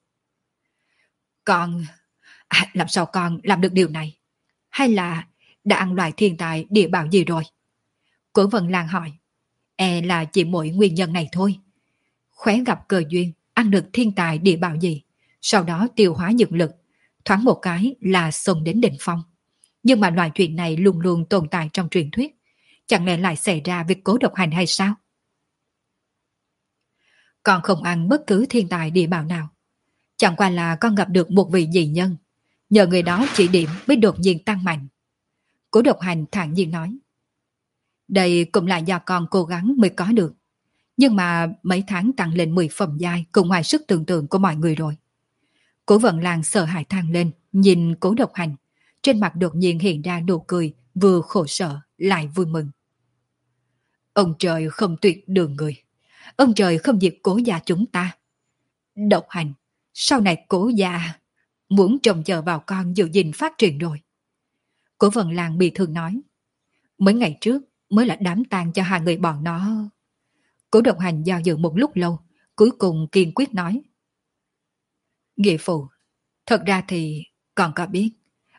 Con... À, làm sao con làm được điều này? Hay là đã ăn loại thiên tài địa bảo gì rồi? Cố Vân Lan hỏi. E là chỉ mỗi nguyên nhân này thôi. Khóe gặp cơ duyên, ăn được thiên tài địa bảo gì, sau đó tiêu hóa dược lực, thoáng một cái là xông đến đỉnh phong. Nhưng mà loại chuyện này luôn luôn tồn tại trong truyền thuyết. Chẳng lẽ lại xảy ra việc Cố Độc Hành hay sao? Con không ăn bất cứ thiên tài địa bảo nào. Chẳng qua là con gặp được một vị dị nhân. Nhờ người đó chỉ điểm mới đột nhiên tăng mạnh. Cố Độc Hành thản nhiên nói. Đây cũng là do con cố gắng mới có được. Nhưng mà mấy tháng tăng lên mười phẩm giai cũng ngoài sức tưởng tượng của mọi người rồi. Cố Vận Lan sợ hãi than lên, nhìn Cố Độc Hành. Trên mặt đột nhiên hiện ra nụ cười, vừa khổ sở, lại vui mừng. Ông trời không tuyệt đường người. Ông trời không diệt Cố gia chúng ta. Độc Hành, sau này Cố gia muốn trông chờ vào con giữ gìn phát triển rồi. Cố Vận Lan bị thương nói. Mấy ngày trước mới là đám tang cho hai người bọn nó. Cố Độc Hành do dự một lúc lâu, cuối cùng kiên quyết nói. Nghĩa phụ, thật ra thì con có biết,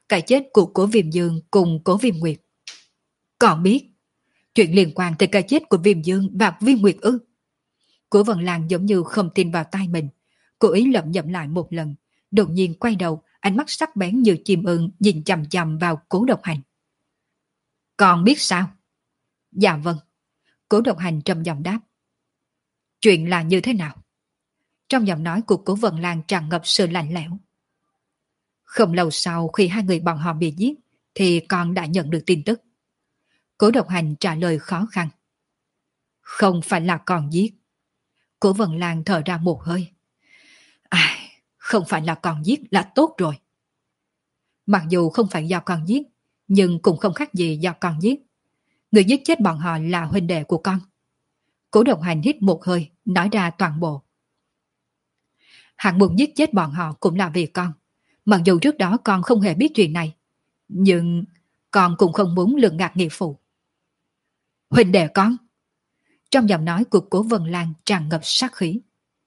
cái chết của Cố Viêm Dương cùng Cố Viêm Nguyệt. Còn biết chuyện liên quan tới cái chết của Viêm Dương và Viêm Nguyệt ư? Cố Vân Lan giống như không tin vào tai mình, cố ý lẩm nhẩm lại một lần, đột nhiên quay đầu, ánh mắt sắc bén như chim ưng nhìn chằm chằm vào Cố Độc Hành. Còn biết sao? Dạ vâng. Cố Độc Hành trầm giọng đáp. Chuyện là như thế nào? Trong giọng nói của Cố Vân Lan tràn ngập sự lạnh lẽo. Không lâu sau khi hai người bọn họ bị giết, thì con đã nhận được tin tức. Cố Độc Hành trả lời khó khăn. Không phải là con giết. Cố Vân Lan thở ra một hơi. Ai, không phải là con giết là tốt rồi. Mặc dù không phải do con giết, nhưng cũng không khác gì do con giết. Người giết chết bọn họ là huynh đệ của con. Cố Độc Hành hít một hơi, nói ra toàn bộ. Hắn muốn giết chết bọn họ cũng là vì con. Mặc dù trước đó con không hề biết chuyện này, nhưng con cũng không muốn lường gạt nghĩa phụ. Huynh đệ con. Trong giọng nói của Cố Vân Lan tràn ngập sát khí.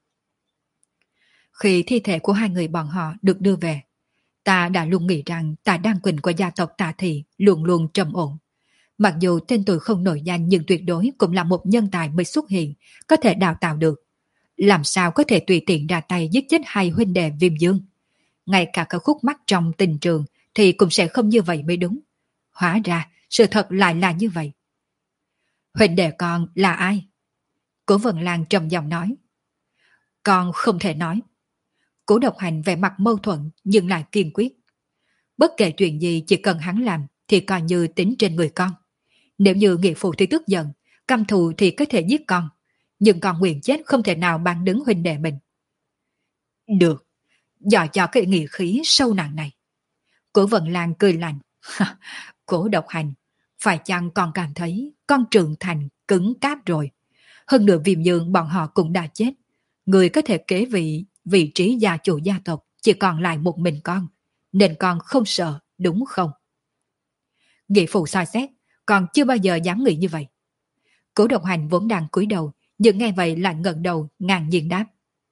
Khi thi thể của hai người bọn họ được đưa về, ta đã luôn nghĩ rằng Tạ Đan Quỳnh của gia tộc Tạ Thị luôn luôn trầm ổn. Mặc dù tên tuổi không nổi danh nhưng tuyệt đối cũng là một nhân tài mới xuất hiện, có thể đào tạo được. Làm sao có thể tùy tiện ra tay giết chết hai huynh đệ Viêm Dương? Ngay cả cái khúc mắc trong tình trường thì cũng sẽ không như vậy mới đúng. Hóa ra sự thật lại là như vậy. Huynh đệ con là ai? Cố Vân Lan trầm giọng nói. Con không thể nói. Cố Độc Hành vẻ mặt mâu thuẫn nhưng lại kiên quyết. Bất kể chuyện gì chỉ cần hắn làm thì coi như tính trên người con. Nếu như nghĩa phụ thì tức giận, căm thù thì có thể giết con. Nhưng con nguyện chết không thể nào ban đứng huynh đệ mình. Được, dò cho cái nghĩa khí sâu nặng này. Cố Vân Lan cười lạnh. Cố Độc Hành, phải chăng con cảm thấy con trưởng thành cứng cáp rồi? Hơn nữa Viêm Dương bọn họ cũng đã chết. Người có thể kế vị vị trí gia chủ gia tộc chỉ còn lại một mình con. Nên con không sợ, đúng không? Nghĩa phụ soi xét, con chưa bao giờ dám nghĩ như vậy. Cố Độc Hành vốn đang cúi đầu, nhưng nghe vậy lại ngẩng đầu ngang nhiên đáp.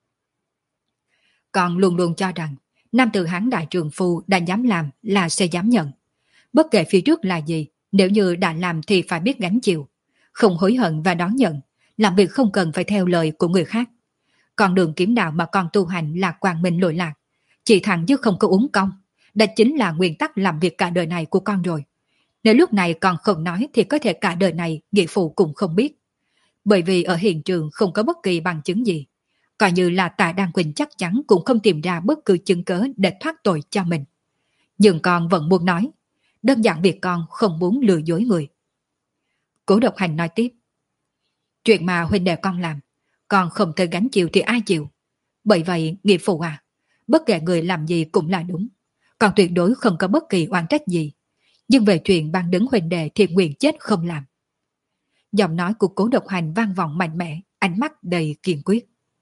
Con luôn luôn cho rằng nam tử Hán đại trường phu đã dám làm là sẽ dám nhận. Bất kể phía trước là gì, nếu như đã làm thì phải biết gánh chịu, không hối hận và đón nhận, làm việc không cần phải theo lời của người khác. Con đường kiếm đạo mà con tu hành là quang minh lỗi lạc, chỉ thẳng chứ không có uống công. Đó chính là nguyên tắc làm việc cả đời này của con rồi. Nếu lúc này con không nói thì có thể cả đời này nghĩa phụ cũng không biết. Bởi vì ở hiện trường không có bất kỳ bằng chứng gì. Coi như là Tạ Đan Quỳnh chắc chắn cũng không tìm ra bất cứ chứng cớ để thoát tội cho mình. Nhưng con vẫn muốn nói. Đơn giản việc con không muốn lừa dối người. Cố Độc Hành nói tiếp. Chuyện mà huynh đệ con làm, con không thể gánh chịu thì ai chịu. Bởi vậy, nghĩa phụ à, bất kể người làm gì cũng là đúng. Con tuyệt đối không có bất kỳ oan trách gì. Nhưng về chuyện ban đứng huynh đệ thì nguyện chết không làm. Giọng nói của Cố Độc Hành vang vọng mạnh mẽ, ánh mắt đầy kiên quyết.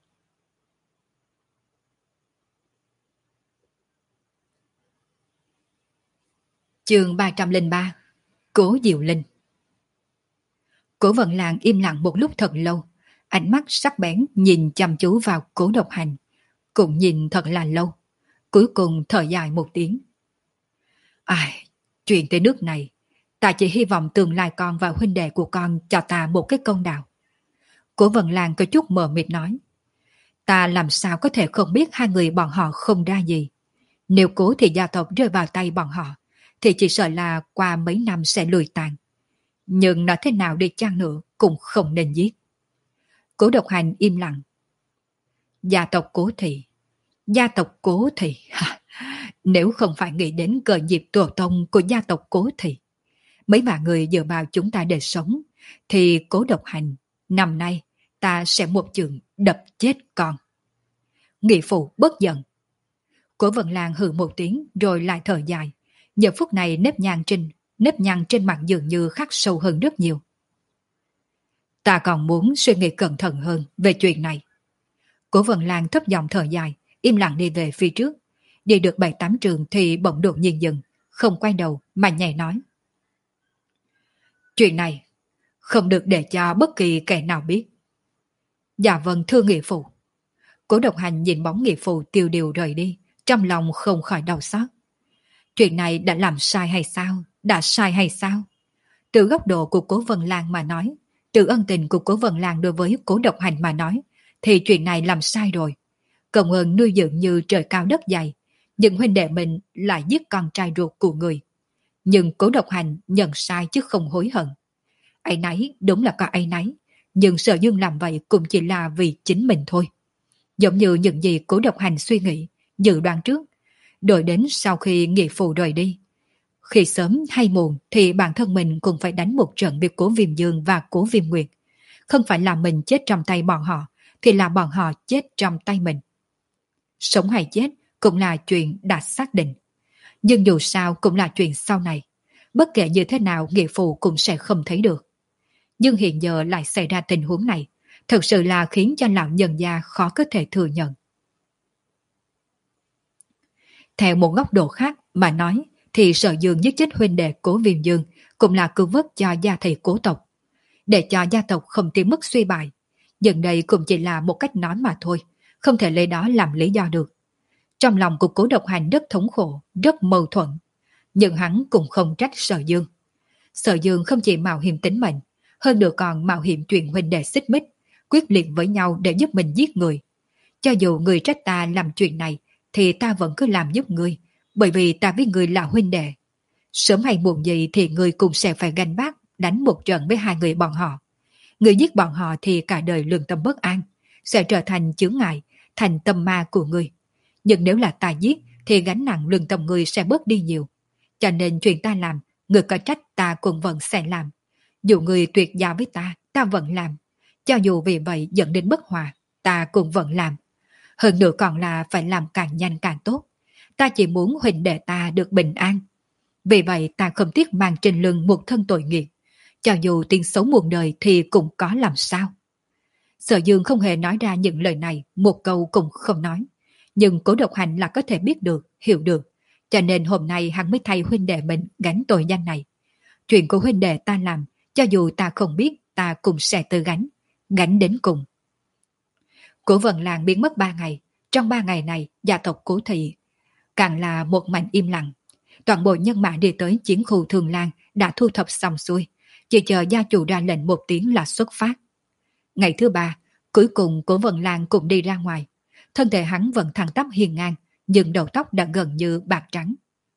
Chương ba trăm lẻ ba. Cố Diệu Linh. Cố Vận Lan im lặng một lúc thật lâu, ánh mắt sắc bén nhìn chăm chú vào Cố Độc Hành, cũng nhìn thật là lâu, cuối cùng thở dài một tiếng. Ai, chuyện tới nước này, ta chỉ hy vọng tương lai con và huynh đệ của con cho ta một cái công đạo. Cố Vận Lan có chút mờ mịt nói. Ta làm sao có thể không biết hai người bọn họ không ra gì. Nếu cố thì gia tộc rơi vào tay bọn họ, thì chỉ sợ là qua mấy năm sẽ lùi tàn. Nhưng nói thế nào đi chăng nữa cũng không nên giết. Cố Độc Hành im lặng. Gia tộc Cố Thị. Gia tộc Cố Thị. Nếu không phải nghĩ đến cờ nghiệp tổ tông của gia tộc Cố Thị, mấy bà người dựa vào chúng ta để sống, thì Cố Độc Hành, năm nay ta sẽ một chưởng đập chết con. Nghĩa phụ bất giận. Cố Vận Lan hừ một tiếng rồi lại thở dài. Giờ phút này nếp nhăn trên nếp nhăn trên mặt dường như khắc sâu hơn rất nhiều. Ta còn muốn suy nghĩ cẩn thận hơn về chuyện này. Cố Vận Lan thấp giọng thở dài, im lặng đi về phía trước. Đi được bảy tám trường thì bỗng đột nhiên dừng, không quay đầu mà nhảy nói. Chuyện này không được để cho bất kỳ kẻ nào biết. Dạ vâng thưa nghĩa phụ. Cố Độc Hành nhìn bóng nghĩa phụ tiêu điều rời đi, trong lòng không khỏi đau xót. Chuyện này đã làm sai hay sao? Đã sai hay sao? Từ góc độ của Cố Vân Lan mà nói, từ ân tình của Cố Vân Lan đối với Cố Độc Hành mà nói, thì chuyện này làm sai rồi. Công ơn nuôi dưỡng như trời cao đất dày, nhưng huynh đệ mình lại giết con trai ruột của người. Nhưng Cố Độc Hành nhận sai chứ không hối hận. Áy náy đúng là có áy náy, nhưng Sở Dương làm vậy cũng chỉ là vì chính mình thôi. Giống như những gì Cố Độc Hành suy nghĩ, dự đoán trước, đợi đến sau khi nghĩa phụ rời đi. Khi sớm hay muộn thì bản thân mình cũng phải đánh một trận với Cố Viêm Dương và Cố Viêm Nguyệt. Không phải là mình chết trong tay bọn họ, thì là bọn họ chết trong tay mình. Sống hay chết cũng là chuyện đã xác định. Nhưng dù sao cũng là chuyện sau này. Bất kể như thế nào nghĩa phụ cũng sẽ không thấy được. Nhưng hiện giờ lại xảy ra tình huống này, thật sự là khiến cho lão nhân gia khó có thể thừa nhận. Theo một góc độ khác mà nói, thì Sở Dương giết chết huynh đệ Cố Viêm Dương cũng là cứu vớt cho gia thị Cố tộc, để cho gia tộc không tiêu mất suy bại. Nhưng đây cũng chỉ là một cách nói mà thôi, không thể lấy đó làm lý do được. Trong lòng của Cố Độc Hành rất thống khổ, rất mâu thuẫn, nhưng hắn cũng không trách Sở Dương. Sở Dương không chỉ mạo hiểm tính mệnh, hơn nữa còn mạo hiểm chuyện huynh đệ xích mích, quyết liệt với nhau để giúp mình giết người. Cho dù người trách ta làm chuyện này, thì ta vẫn cứ làm giúp ngươi, bởi vì ta với ngươi là huynh đệ. Sớm hay muộn gì thì ngươi cũng sẽ phải gánh vác, đánh một trận với hai người bọn họ. Ngươi giết bọn họ thì cả đời lương tâm bất an, sẽ trở thành chướng ngại, thành tâm ma của ngươi. Nhưng nếu là ta giết, thì gánh nặng lương tâm ngươi sẽ bớt đi nhiều. Cho nên chuyện ta làm, ngươi có trách ta cũng vẫn sẽ làm. Dù ngươi tuyệt giao với ta, ta vẫn làm. Cho dù vì vậy dẫn đến bất hòa, ta cũng vẫn làm. Hơn nữa còn là phải làm càng nhanh càng tốt. Ta chỉ muốn huynh đệ ta được bình an. Vì vậy ta không tiếc mang trên lưng một thân tội nghiệp. Cho dù tiếng xấu muôn đời thì cũng có làm sao. Sở Dương không hề nói ra những lời này, một câu cũng không nói. Nhưng Cố Độc Hành là có thể biết được, hiểu được. Cho nên hôm nay hắn mới thay huynh đệ mình gánh tội danh này. Chuyện của huynh đệ ta làm, cho dù ta không biết, ta cũng sẽ tự gánh. Gánh đến cùng. Cố Vân Lan biến mất ba ngày. Trong ba ngày này, gia tộc Cố Thị càng là một mảnh im lặng. Toàn bộ nhân mã đi tới chiến khu Thường Lan đã thu thập xong xuôi, chỉ chờ gia chủ ra lệnh một tiếng là xuất phát. Ngày thứ ba, cuối cùng Cố Vân Lan cũng đi ra ngoài. Thân thể hắn vẫn thẳng tắp hiên ngang, nhưng đầu tóc đã gần như bạc trắng.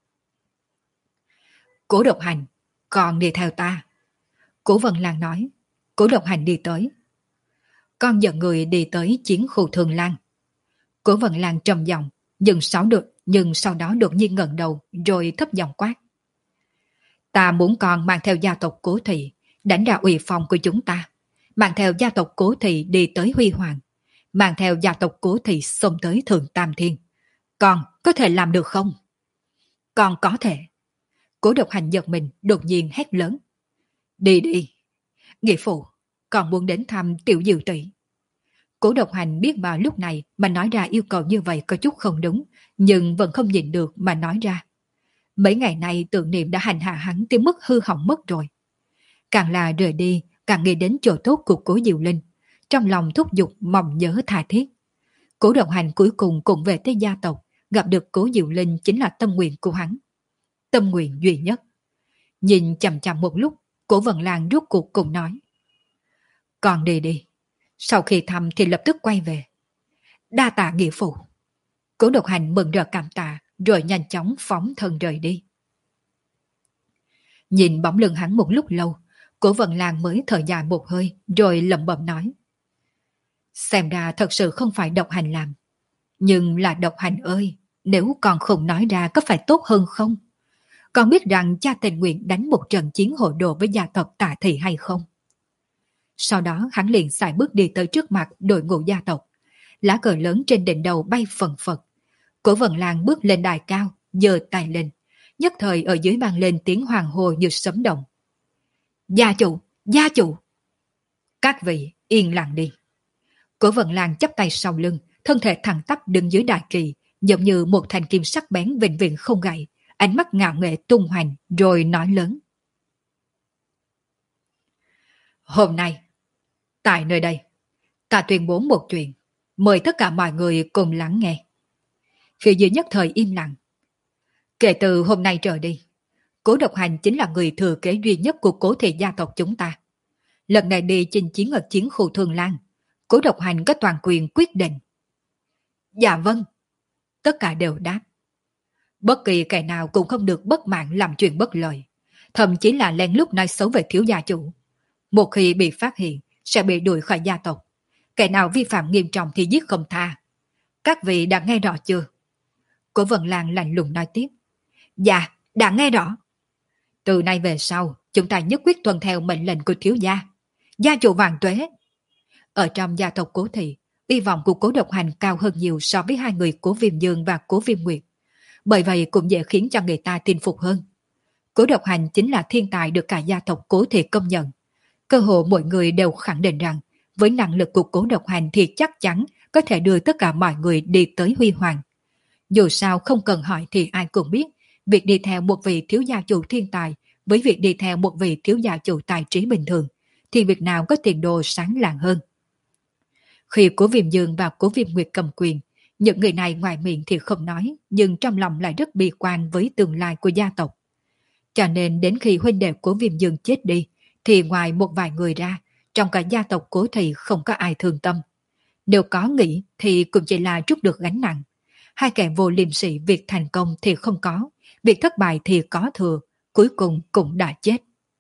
Cố Độc Hành, con đi theo ta. Cố Vân Lan nói. Cố Độc Hành đi tới. Con dẫn người đi tới chiến khu Thường Lan. Cố Vân Lan trầm giọng, nhưng sau được, nhưng sau đó đột nhiên ngẩng đầu rồi thấp giọng quát. Ta muốn con mang theo gia tộc Cố Thị, đánh ra uy phong của chúng ta, mang theo gia tộc Cố Thị đi tới Huy Hoàng, mang theo gia tộc Cố Thị xông tới Thượng Tam Thiên. Con có thể làm được không? Con có thể. Cố Độc Hành giật mình, đột nhiên hét lớn. Đi đi. Nghĩa phụ, con muốn đến thăm Tiểu Diệu tỷ. Cố Độc Hành biết vào lúc này mà nói ra yêu cầu như vậy có chút không đúng, nhưng vẫn không nhịn được mà nói ra. Mấy ngày nay tưởng niệm đã hành hạ hắn tới mức hư hỏng mất rồi. Càng là rời đi, càng nghĩ đến chỗ tốt của Cố Diệu Linh, trong lòng thúc giục mong nhớ tha thiết. Cố Độc Hành cuối cùng cũng về tới gia tộc, gặp được Cố Diệu Linh chính là tâm nguyện của hắn. Tâm nguyện duy nhất. Nhìn chằm chằm một lúc, Cố Vân Lan rút cuộc cùng nói. Con đi đi. Sau khi thăm thì lập tức quay về. Đa tạ nghĩa phụ. Cố Độc Hành mừng rỡ cảm tạ, rồi nhanh chóng phóng thân rời đi. Nhìn bóng lưng hắn một lúc lâu, Cố Vân Lan mới thở dài một hơi, rồi lẩm bẩm nói. Xem ra thật sự không phải Độc Hành làm. Nhưng là Độc Hành ơi, nếu con không nói ra có phải tốt hơn không? Con biết rằng cha tình nguyện đánh một trận chiến hộ đồ với gia tộc Tạ Thị hay không? Sau đó hắn liền xài bước đi tới trước mặt đội ngũ gia tộc. Lá cờ lớn trên đỉnh đầu bay phần phật. Cố Vân Lan bước lên đài cao, giơ tay lên. Nhất thời ở dưới vang lên tiếng hoàng hô như sấm động. Gia chủ, gia chủ! Các vị yên lặng đi. Cố Vân Lan chắp tay sau lưng, thân thể thẳng tắp đứng dưới đại kỳ, giống như một thanh kim sắc bén vĩnh viễn không gãy, ánh mắt ngạo nghệ tung hoành, rồi nói lớn. Hôm nay, tại nơi đây, ta tuyên bố một chuyện, mời tất cả mọi người cùng lắng nghe. Phía dưới nhất thời im lặng. Kể từ hôm nay trở đi, Cố Độc Hành chính là người thừa kế duy nhất của Cố thị gia tộc chúng ta. Lần này đi chinh chiến ở chiến khu Thương Lan, Cố Độc Hành có toàn quyền quyết định. Dạ vâng. Tất cả đều đáp. Bất kỳ kẻ nào cũng không được bất mãn làm chuyện bất lợi, thậm chí là lén lút nói xấu về thiếu gia chủ. Một khi bị phát hiện, sẽ bị đuổi khỏi gia tộc. Kẻ nào vi phạm nghiêm trọng thì giết không tha. Các vị đã nghe rõ chưa? Cố Vân Lan lạnh lùng nói tiếp. Dạ, đã nghe rõ. Từ nay về sau, chúng ta nhất quyết tuân theo mệnh lệnh của thiếu gia. Gia chủ vạn tuế. Ở trong gia tộc Cố thị, hy vọng của Cố Độc Hành cao hơn nhiều so với hai người Cố Viêm Dương và Cố Viêm Nguyệt. Bởi vậy cũng dễ khiến cho người ta tin phục hơn. Cố Độc Hành chính là thiên tài được cả gia tộc Cố thị công nhận. Cơ hồ mọi người đều khẳng định rằng với năng lực của Cố Độc Hành thì chắc chắn có thể đưa tất cả mọi người đi tới huy hoàng. Dù sao không cần hỏi thì ai cũng biết, việc đi theo một vị thiếu gia chủ thiên tài với việc đi theo một vị thiếu gia chủ tài trí bình thường thì việc nào có tiền đồ sáng lạng hơn. Khi Cố Viêm Dương và Cố Viêm Nguyệt cầm quyền, những người này ngoài miệng thì không nói, nhưng trong lòng lại rất bi quan với tương lai của gia tộc. Cho nên đến khi huynh đệ Cố Viêm Dương chết đi, thì ngoài một vài người ra, trong cả gia tộc Cố thị không có ai thương tâm. Nếu có nghĩ thì cũng chỉ là trút được gánh nặng. Hai kẻ vô liêm sỉ việc thành công thì không có, việc thất bại thì có thừa, cuối cùng cũng đã chết.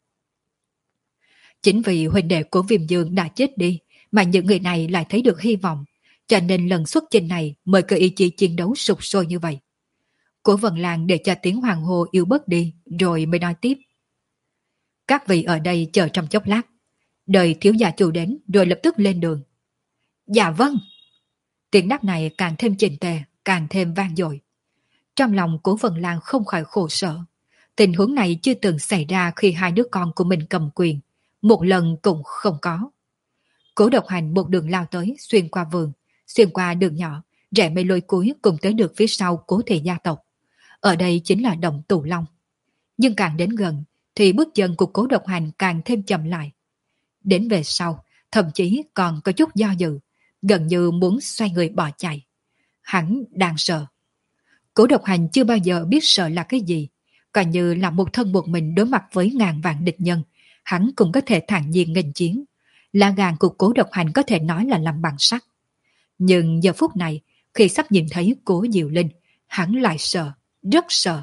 Chính vì huynh đệ Cố Viêm Dương đã chết đi, mà những người này lại thấy được hy vọng, cho nên lần xuất chinh này mới có ý chí chiến đấu sục sôi như vậy. Cố Vân Lan để cho tiếng hoàng hô yếu bớt đi, rồi mới nói tiếp. Các vị ở đây chờ trong chốc lát, đợi thiếu gia chủ đến rồi lập tức lên đường. Dạ vâng. Tiếng đáp này càng thêm chỉnh tề, càng thêm vang dội. Trong lòng Cố Vân Lan không khỏi khổ sở. Tình huống này chưa từng xảy ra khi hai đứa con của mình cầm quyền, một lần cũng không có. Cố Độc Hành một đường lao tới, xuyên qua vườn, xuyên qua đường nhỏ, rẽ mây lôi cuối cùng tới được phía sau Cố thị gia tộc. Ở đây chính là động Tù Long. Nhưng càng đến gần, thì bước chân của Cố Độc Hành càng thêm chậm lại. Đến về sau, thậm chí còn có chút do dự, gần như muốn xoay người bỏ chạy. Hắn đang sợ. Cố Độc Hành chưa bao giờ biết sợ là cái gì, coi như là một thân một mình đối mặt với ngàn vạn địch nhân, hắn cũng có thể thản nhiên nghênh chiến. Lá gan của Cố Độc Hành có thể nói là làm bằng sắt. Nhưng giờ phút này, khi sắp nhìn thấy Cố Diệu Linh, hắn lại sợ, rất sợ.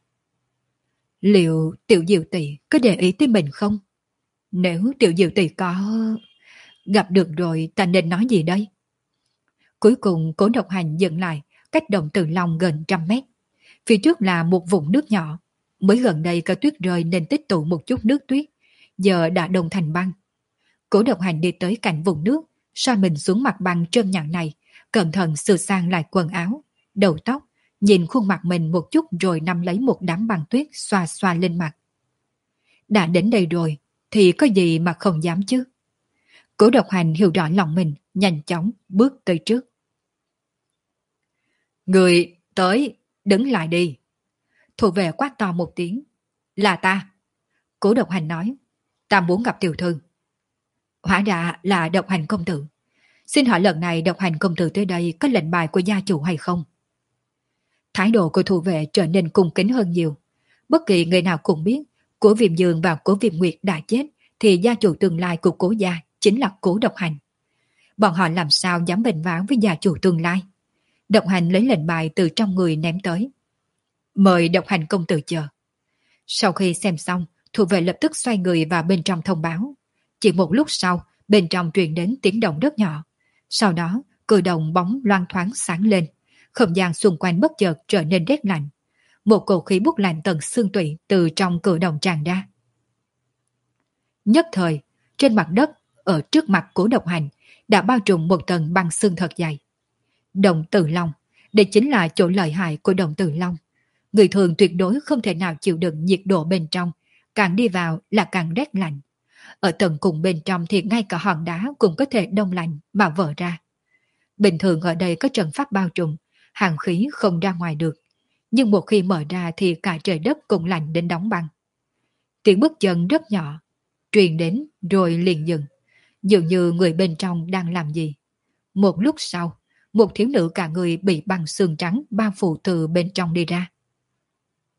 Liệu Tiểu Diệu tỷ có để ý tới mình không? Nếu Tiểu Diệu tỷ có... Gặp được rồi ta nên nói gì đây? Cuối cùng Cố Độc Hành dừng lại, cách động Tử Long gần trăm mét. Phía trước là một vùng nước nhỏ. Mới gần đây có tuyết rơi nên tích tụ một chút nước tuyết, giờ đã đông thành băng. Cố Độc Hành đi tới cạnh vùng nước, soi mình xuống mặt băng trơn nhẵn này, cẩn thận sửa sang lại quần áo, đầu tóc, nhìn khuôn mặt mình một chút rồi nắm lấy một đám băng tuyết xoa xoa lên mặt. Đã đến đây rồi, thì có gì mà không dám chứ? Cố Độc Hành hiểu rõ lòng mình, nhanh chóng bước tới trước. Người tới, đứng lại đi. Thủ vệ quát to một tiếng. Là ta. Cố Độc Hành nói. Ta muốn gặp tiểu thư. Hóa ra là Độc Hành công tử. Xin hỏi lần này Độc Hành công tử tới đây có lệnh bài của gia chủ hay không? Thái độ của thủ vệ trở nên cung kính hơn nhiều. Bất kỳ người nào cũng biết Cố Viêm Dương và Cố Viêm Nguyệt đã chết thì gia chủ tương lai của Cố gia chính là Cố Độc Hành. Bọn họ làm sao dám bênh váo với gia chủ tương lai? Độc Hành lấy lệnh bài từ trong người ném tới. Mời Độc Hành công tử chờ. Sau khi xem xong, thủ vệ lập tức xoay người vào bên trong thông báo. Chỉ một lúc sau, bên trong truyền đến tiếng động rất nhỏ. Sau đó, cử động bóng loang thoáng sáng lên. Không gian xung quanh bất chợt trở nên rét lạnh. Một cổ khí bút lạnh tận xương tủy từ trong cử động tràn ra. Nhất thời, trên mặt đất, ở trước mặt Cố Độc Hành, đã bao trùm một tầng băng xương thật dày. Động Tử Long, đây chính là chỗ lợi hại của Động Tử Long. Người thường tuyệt đối không thể nào chịu đựng nhiệt độ bên trong, càng đi vào là càng rét lạnh. Ở tầng cùng bên trong thì ngay cả hòn đá cũng có thể đông lạnh mà vỡ ra. Bình thường ở đây có trận pháp bao trùm, hàng khí không ra ngoài được. Nhưng một khi mở ra thì cả trời đất cũng lạnh đến đóng băng. Tiếng bước chân rất nhỏ, truyền đến rồi liền dừng. Dường như người bên trong đang làm gì. Một lúc sau, một thiếu nữ cả người bị băng xương trắng bao phủ từ bên trong đi ra.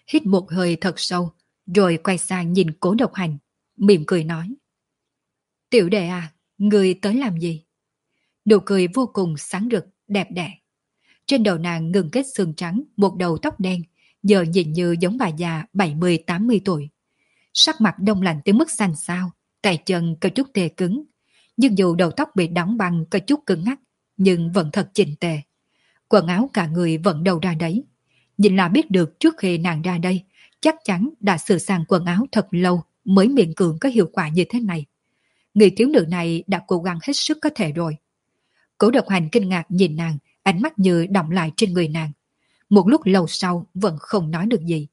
hít một hơi thật sâu, rồi quay sang nhìn Cố Độc Hành, mỉm cười nói. Tiểu đệ à, người tới làm gì? Nụ cười vô cùng sáng rực, đẹp đẽ. Trên đầu nàng ngừng kết xương trắng, một đầu tóc đen, giờ nhìn như giống bà già bảy mươi tám mươi tuổi. Sắc mặt đông lạnh tới mức xanh xao, tay chân có chút tê cứng. Nhưng dù đầu tóc bị đóng băng có chút cứng ngắc, nhưng vẫn thật chỉnh tề. Quần áo cả người vẫn đầu ra đấy. Nhìn là biết được trước khi nàng ra đây, chắc chắn đã sửa sang quần áo thật lâu mới miễn cưỡng có hiệu quả như thế này. Người thiếu nữ này đã cố gắng hết sức có thể rồi. Cố Độc Hành kinh ngạc nhìn nàng, ánh mắt như đọng lại trên người nàng. Một lúc lâu sau vẫn không nói được gì.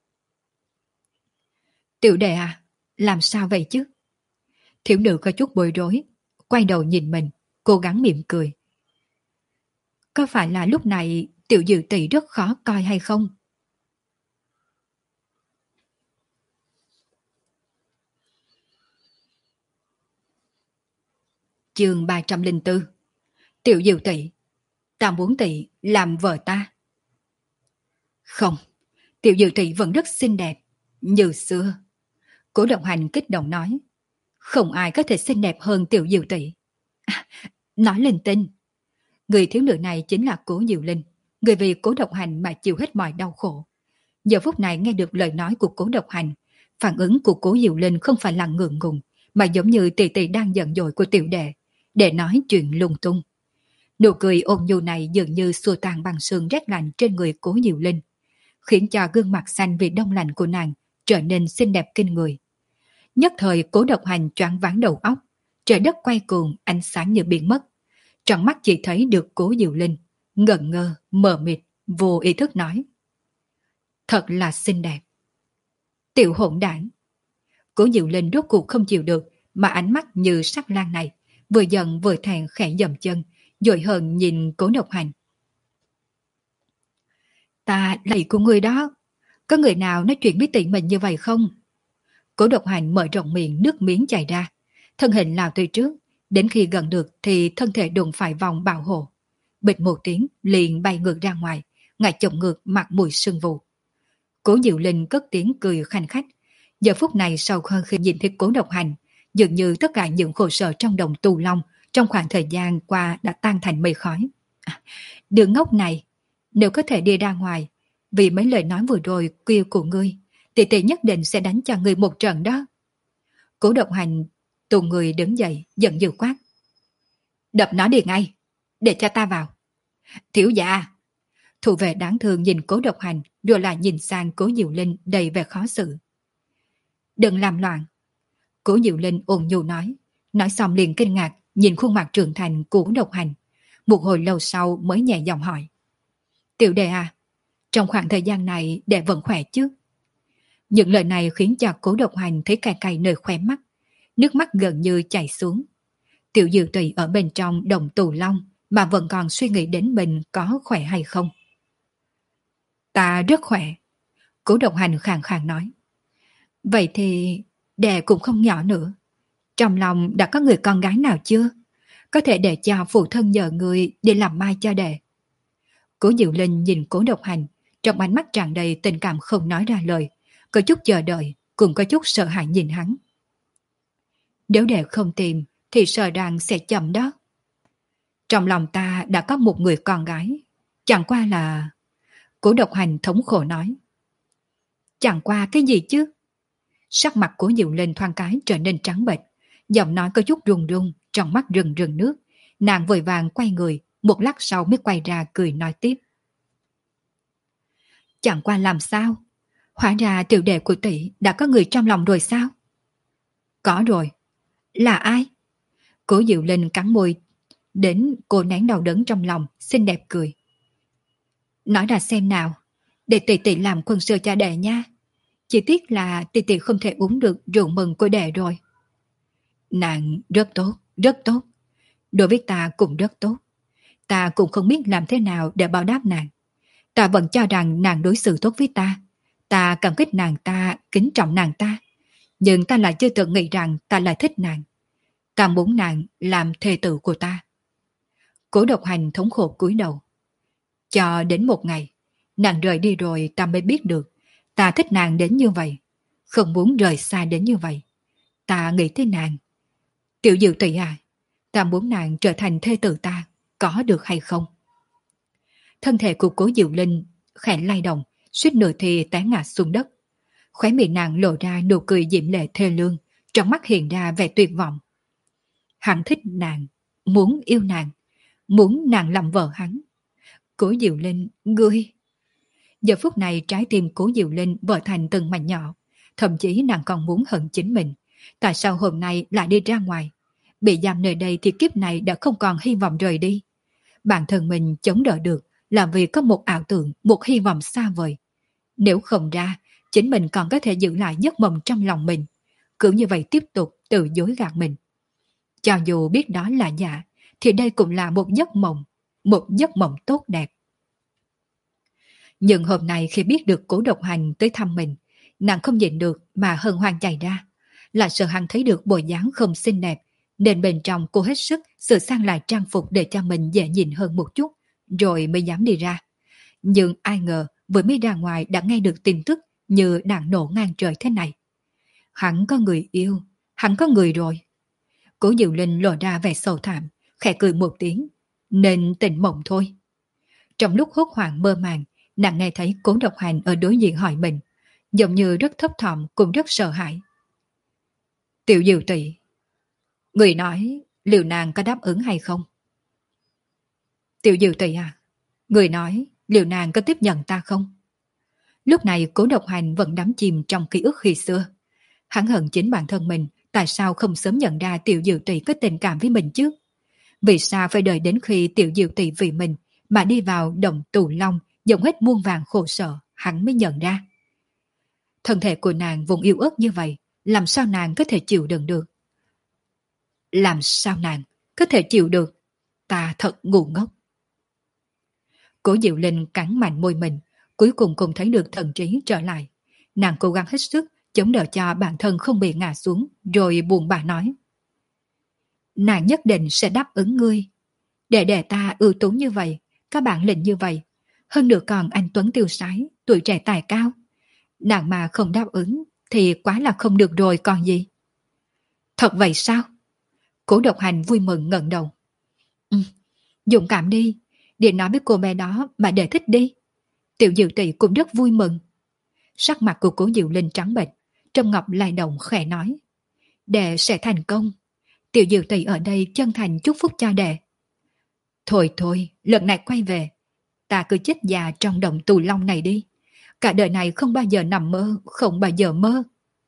Tiểu đệ à, làm sao vậy chứ? Thiếu nữ có chút bối rối, quay đầu nhìn mình, cố gắng mỉm cười. Có phải là lúc này tiểu dự tỷ rất khó coi hay không? Chương ba trăm lẻ bốn. Tiểu dự tỷ, ta muốn tỷ làm vợ ta. Không, tiểu dự tỷ vẫn rất xinh đẹp, như xưa. Cố Độc Hành kích động nói. Không ai có thể xinh đẹp hơn tiểu dự tỷ. À, nói linh tinh. Người thiếu nữ này chính là Cố Diệu Linh, người vì Cố Độc Hành mà chịu hết mọi đau khổ. Giờ phút này nghe được lời nói của Cố Độc Hành, phản ứng của Cố Diệu Linh không phải là ngượng ngùng, mà giống như tỷ tỷ đang giận dỗi của tiểu đệ, để nói chuyện lung tung. Nụ cười ôn nhu này dường như xua tan băng sương rét lạnh trên người Cố Diệu Linh, khiến cho gương mặt xanh vì đông lạnh của nàng trở nên xinh đẹp kinh người. Nhất thời Cố Độc Hành choáng váng đầu óc, trời đất quay cuồng, ánh sáng như biến mất. Trong mắt chỉ thấy được Cố Diệu Linh, ngẩn ngơ, mờ mịt, vô ý thức nói. Thật là xinh đẹp. Tiểu hỗn đảng. Cố Diệu Linh rốt cuộc không chịu được, mà ánh mắt như sắc lan này, vừa giận vừa thẹn khẽ dậm chân, dội hờn nhìn Cố Độc Hành. Ta là tỷ của người đó, có người nào nói chuyện với tỷ mình như vậy không? Cố Độc Hành mở rộng miệng, nước miếng chảy ra, thân hình lao tới trước, đến khi gần được thì thân thể đụng phải vòng bảo hộ. Bịch một tiếng liền bay ngược ra ngoài, ngã chồng ngược mặt mùi sương vụ. Cố Diệu Linh cất tiếng cười khanh khách. Giờ phút này sau khi nhìn thấy Cố Độc Hành, dường như tất cả những khổ sở trong đồng tu long trong khoảng thời gian qua đã tan thành mây khói. À, đứa ngốc này, nếu có thể đi ra ngoài, vì mấy lời nói vừa rồi kêu của ngươi, tỷ tỷ nhất định sẽ đánh cho ngươi một trận đó. Cố Độc Hành tù người đứng dậy, giận dữ quát. Đập nó đi ngay, để cho ta vào. Thiếu gia. Thủ vệ đáng thương nhìn Cố Độc Hành, rồi lại nhìn sang Cố Diệu Linh đầy vẻ khó xử. Đừng làm loạn. Cố Diệu Linh ôn nhu nói, nói xong liền kinh ngạc nhìn khuôn mặt trưởng thành của Cố Độc Hành. Một hồi lâu sau mới nhẹ giọng hỏi. Tiểu đệ à, trong khoảng thời gian này đệ vẫn khỏe chứ? Những lời này khiến cho Cố Độc Hành thấy cay cay nơi khóe mắt, nước mắt gần như chảy xuống. Tiểu Diệu tỷ ở bên trong đồng tù long mà vẫn còn suy nghĩ đến mình có khỏe hay không. Ta rất khỏe. Cố Độc Hành khàn khàn nói. Vậy thì đệ cũng không nhỏ nữa. Trong lòng đã có người con gái nào chưa? Có thể để cho phụ thân nhờ người đi làm mai cho đệ. Cố Diệu Linh nhìn Cố Độc Hành, trong ánh mắt tràn đầy tình cảm không nói ra lời, có chút chờ đợi, cũng có chút sợ hãi nhìn hắn. Nếu đệ không tìm thì sợ rằng sẽ chậm đó. Trong lòng ta đã có một người con gái, chẳng qua là... Cố Độc Hành thống khổ nói. Chẳng qua cái gì chứ? Sắc mặt của Diệu Linh thoáng cái trở nên trắng bệch, giọng nói có chút run run, trong mắt rừng rừng nước. Nàng vội vàng quay người, một lát sau mới quay ra cười nói tiếp. Chẳng qua làm sao? Hóa ra tiểu đệ của tỷ đã có người trong lòng rồi sao? Có rồi. Là ai? Cố Diệu Linh cắn môi, đến cô nén đau đớn trong lòng, xinh đẹp cười. Nói ra xem nào, để tỷ tỷ làm quân sư cho đệ nha. Chỉ tiếc là tỷ tỷ không thể uống được rượu mừng của đệ rồi. Nàng rất tốt, rất tốt. Đối với ta cũng rất tốt. Ta cũng không biết làm thế nào để báo đáp nàng. Ta vẫn cho rằng nàng đối xử tốt với ta. Ta cảm kích nàng ta, kính trọng nàng ta. Nhưng ta lại chưa từng nghĩ rằng ta lại thích nàng. Ta muốn nàng làm thê tử của ta. Cố Độc Hành thống khổ cúi đầu. Cho đến một ngày, nàng rời đi rồi ta mới biết được. Ta thích nàng đến như vậy, không muốn rời xa đến như vậy. Ta nghĩ tới nàng. Tiểu Diệu tỷ à, ta muốn nàng trở thành thê tử ta, có được hay không? Thân thể của Cố Diệu Linh khẽ lay động, suýt nữa thì té ngã xuống đất. Khóe miệng nàng lộ ra nụ cười diễm lệ thê lương, trong mắt hiện ra vẻ tuyệt vọng. Hắn thích nàng, muốn yêu nàng, muốn nàng làm vợ hắn. Cố Diệu Linh, ngươi... Giờ phút này trái tim Cố Diệu Linh vỡ thành từng mảnh nhỏ, thậm chí nàng còn muốn hận chính mình. Tại sao hôm nay lại đi ra ngoài? Bị giam nơi đây thì kiếp này đã không còn hy vọng rời đi. Bản thân mình chống đỡ được là vì có một ảo tưởng, một hy vọng xa vời. Nếu không ra, chính mình còn có thể giữ lại giấc mộng trong lòng mình. Cứ như vậy tiếp tục tự dối gạt mình. Cho dù biết đó là giả, thì đây cũng là một giấc mộng, một giấc mộng tốt đẹp. Nhưng hôm nay khi biết được Cố Độc Hành tới thăm mình, nàng không nhịn được mà hân hoan chạy ra. Là sợ hắn thấy được bộ dáng không xinh đẹp, nên bên trong cô hết sức sửa sang lại trang phục để cho mình dễ nhìn hơn một chút, rồi mới dám đi ra. Nhưng ai ngờ vừa mới ra ngoài đã nghe được tin tức như đạn nổ ngang trời thế này. Hắn có người yêu, hắn có người rồi. Cố Diệu Linh lộ ra vẻ sầu thảm, khẽ cười một tiếng, nên tỉnh mộng thôi. Trong lúc hốt hoảng mơ màng, nàng nghe thấy Cố Độc Hành ở đối diện hỏi mình, giống như rất thấp thỏm cũng rất sợ hãi. Tiểu Diệu tỷ, người nói liệu nàng có đáp ứng hay không? Tiểu Diệu tỷ à, người nói liệu nàng có tiếp nhận ta không? Lúc này Cố Độc Hành vẫn đắm chìm trong ký ức khi xưa. Hắn hận chính bản thân mình, tại sao không sớm nhận ra Tiểu Diệu tỷ có tình cảm với mình chứ? Vì sao phải đợi đến khi Tiểu Diệu tỷ vì mình mà đi vào động tù long, dòng hết muôn vàng khổ sở, hắn mới nhận ra. Thân thể của nàng vùng yếu ớt như vậy, làm sao nàng có thể chịu đựng được? Làm sao nàng có thể chịu được? Ta thật ngu ngốc. Cố Diệu Linh cắn mạnh môi mình, cuối cùng cũng thấy được thần trí trở lại. Nàng cố gắng hết sức chống đỡ cho bản thân không bị ngã xuống, rồi buồn bã nói. Nàng nhất định sẽ đáp ứng ngươi. Để để ta ưu tú như vậy, các bạn lĩnh như vậy, hơn nữa còn anh Tuấn tiêu sái, tuổi trẻ tài cao. Nàng mà không đáp ứng thì quá là không được rồi còn gì. Thật vậy sao? Cố Độc Hành vui mừng ngẩng đầu. Ừ, dũng cảm đi, để nói với cô bé đó mà để thích đi. Tiểu Diệu tỷ cũng rất vui mừng. Sắc mặt của Cố Diệu Linh trắng bệch, Trâm Ngọc lay động khẽ nói. Đệ sẽ thành công. Tiểu Diệu tỷ ở đây chân thành chúc phúc cho đệ. Thôi thôi, lần này quay về, ta cứ chết già trong động tù long này đi. Cả đời này không bao giờ nằm mơ, không bao giờ mơ.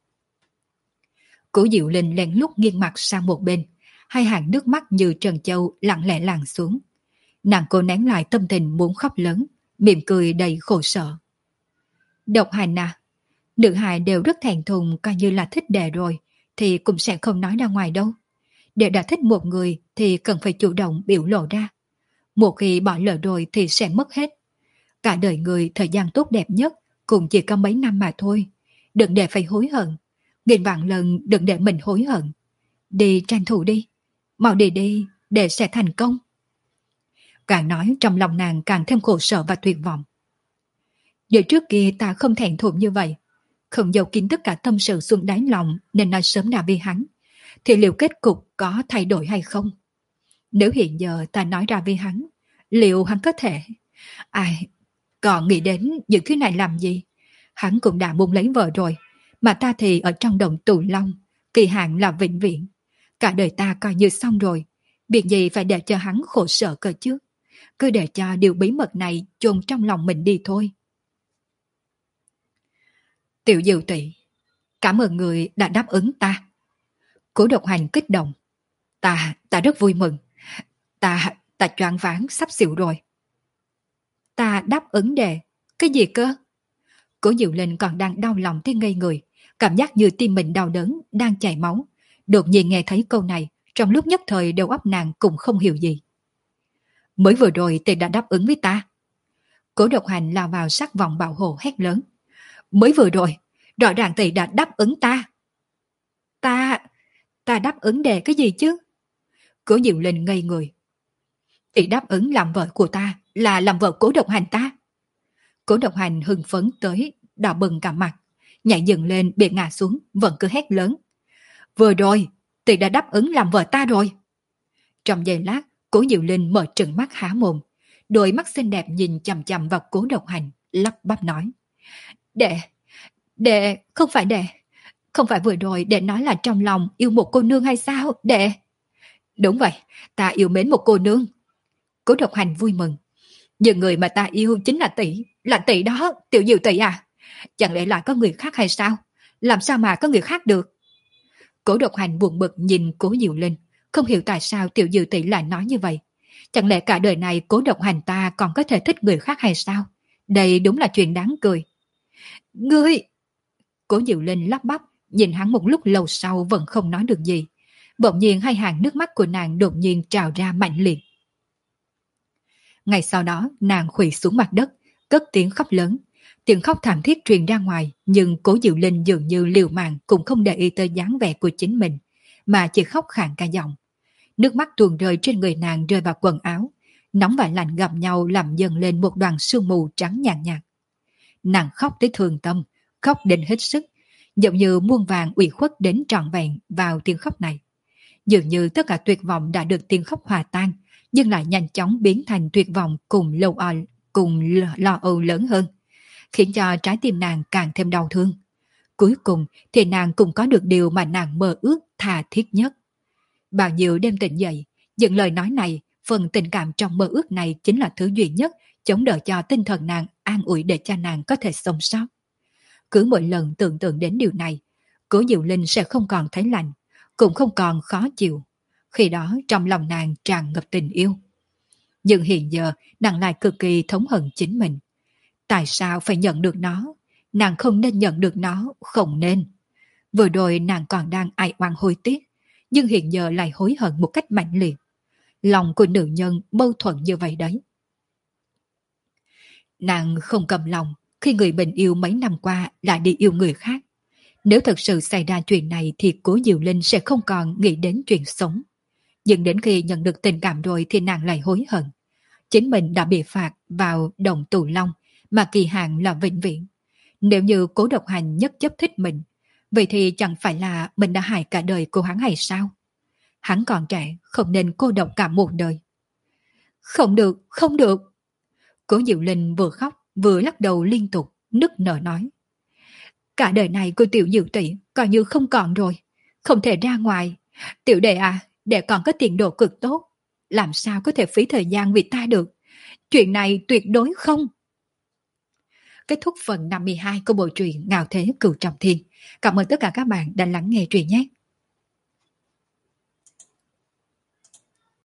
Cố Diệu Linh lén lút nghiêng mặt sang một bên, hai hàng nước mắt như trần châu lặng lẽ làng xuống. Nàng cố nén lại tâm tình muốn khóc lớn, mỉm cười đầy khổ sở. Độc Hành à, nữ hài đều rất thẹn thùng, coi như là thích đệ rồi, thì cũng sẽ không nói ra ngoài đâu. Đệ đã thích một người thì cần phải chủ động biểu lộ ra. Một khi bỏ lỡ rồi thì sẽ mất hết. Cả đời người thời gian tốt đẹp nhất cũng chỉ có mấy năm mà thôi. Đừng để phải hối hận. Nghìn vạn lần đừng để mình hối hận. Đi tranh thủ đi. Mau đi đi, để sẽ thành công. Càng nói trong lòng nàng càng thêm khổ sở và tuyệt vọng. Giờ trước kia ta không thẹn thùng như vậy. Không giấu kín tất cả tâm sự xuống đáy lòng nên nói sớm đã vì hắn. Thì liệu kết cục có thay đổi hay không? Nếu hiện giờ ta nói ra với hắn, liệu hắn có thể... Ai... Còn nghĩ đến những thứ này làm gì? Hắn cũng đã muốn lấy vợ rồi, mà ta thì ở trong đồng tù long, kỳ hạn là vĩnh viễn. Cả đời ta coi như xong rồi, việc gì phải để cho hắn khổ sở cơ chứ? Cứ để cho điều bí mật này chôn trong lòng mình đi thôi. Tiểu Diệu tỷ, cảm ơn người đã đáp ứng ta. Cố Độc Hành kích động. Ta, ta rất vui mừng. Ta, ta choáng váng sắp xỉu rồi. Ta đáp ứng đề, cái gì cơ? Cố Diệu Linh còn đang đau lòng tới ngây người, cảm giác như tim mình đau đớn, đang chảy máu. Đột nhiên nghe thấy câu này, trong lúc nhất thời đầu óc nàng cũng không hiểu gì. Mới vừa rồi tỷ đã đáp ứng với ta. Cố Độc Hành lao vào sát vòng bảo hộ hét lớn. Mới vừa rồi, rõ ràng tỷ đã đáp ứng ta. Ta, ta đáp ứng đề cái gì chứ? Cố Diệu Linh ngây người. Tỷ đáp ứng làm vợ của ta là làm vợ Cố Độc Hành ta. Cố Độc Hành hưng phấn tới đỏ bừng cả mặt, nhảy dựng lên bị ngã xuống, vẫn cứ hét lớn. Vừa rồi, tỷ đã đáp ứng làm vợ ta rồi. Trong giây lát, Cố Diệu Linh mở trừng mắt há mồm, đôi mắt xinh đẹp nhìn chằm chằm vào Cố Độc Hành, lắp bắp nói. Đệ, đệ, không phải đệ, không phải vừa rồi đệ nói là trong lòng yêu một cô nương hay sao, đệ? Đúng vậy, ta yêu mến một cô nương. Cố Độc Hành vui mừng. Nhưng người mà ta yêu chính là tỷ, là tỷ đó, Tiểu Diệu tỷ à? Chẳng lẽ lại có người khác hay sao? Làm sao mà có người khác được? Cố Độc Hành buồn bực nhìn Cố Diệu Linh, không hiểu tại sao Tiểu Diệu tỷ lại nói như vậy. Chẳng lẽ cả đời này Cố Độc Hành ta còn có thể thích người khác hay sao? Đây đúng là chuyện đáng cười. Ngươi! Cố Diệu Linh lắp bắp, nhìn hắn một lúc lâu sau vẫn không nói được gì. Bỗng nhiên hai hàng nước mắt của nàng đột nhiên trào ra mạnh liệt. Ngày sau đó nàng khuỵu xuống mặt đất, cất tiếng khóc lớn. Tiếng khóc thảm thiết truyền ra ngoài, nhưng Cố Diệu Linh dường như liều mạng cũng không để ý tới dáng vẻ của chính mình, mà chỉ khóc khàn cả giọng. Nước mắt tuôn rơi trên người nàng rơi vào quần áo, nóng và lạnh gặp nhau làm dần lên một đoàn sương mù trắng nhàn nhạt, nhạt. Nàng khóc tới thương tâm, khóc đến hết sức, giống như muôn vàng ủy khuất đến trọn vẹn vào tiếng khóc này. Dường như tất cả tuyệt vọng đã được tiếng khóc hòa tan, nhưng lại nhanh chóng biến thành tuyệt vọng cùng lâu o, cùng lo âu lớn hơn, khiến cho trái tim nàng càng thêm đau thương. Cuối cùng thì nàng cũng có được điều mà nàng mơ ước tha thiết nhất. Bao nhiêu đêm tỉnh dậy, những lời nói này, phần tình cảm trong mơ ước này chính là thứ duy nhất chống đỡ cho tinh thần nàng an ủi để cho nàng có thể sống sót. Cứ mỗi lần tưởng tượng đến điều này, Cố Diệu Linh sẽ không còn thấy lạnh, cũng không còn khó chịu. Khi đó trong lòng nàng tràn ngập tình yêu. Nhưng hiện giờ nàng lại cực kỳ thống hận chính mình. Tại sao phải nhận được nó? Nàng không nên nhận được nó, không nên. Vừa rồi nàng còn đang ai oan hối tiếc, nhưng hiện giờ lại hối hận một cách mạnh liệt. Lòng của nữ nhân mâu thuẫn như vậy đấy. Nàng không cầm lòng khi người mình yêu mấy năm qua lại đi yêu người khác. Nếu thật sự xảy ra chuyện này thì Cố Diệu Linh sẽ không còn nghĩ đến chuyện sống. Nhưng đến khi nhận được tình cảm rồi thì nàng lại hối hận. Chính mình đã bị phạt vào đồng tù long mà kỳ hạn là vĩnh viễn. Nếu như Cố Độc Hành nhất chấp thích mình, vậy thì chẳng phải là mình đã hại cả đời của hắn hay sao? Hắn còn trẻ, không nên cô độc cả một đời. Không được, không được. Cố Diệu Linh vừa khóc vừa lắc đầu liên tục, nức nở nói. Cả đời này của Tiểu Diệu tỷ coi như không còn rồi, không thể ra ngoài. Tiểu đệ à, đệ còn có tiền đồ cực tốt, làm sao có thể phí thời gian vì ta được? Chuyện này tuyệt đối không. Kết thúc phần năm mươi hai của bộ truyện Ngạo Thế Cửu Trọng Thiên. Cảm ơn tất cả các bạn đã lắng nghe truyện nhé.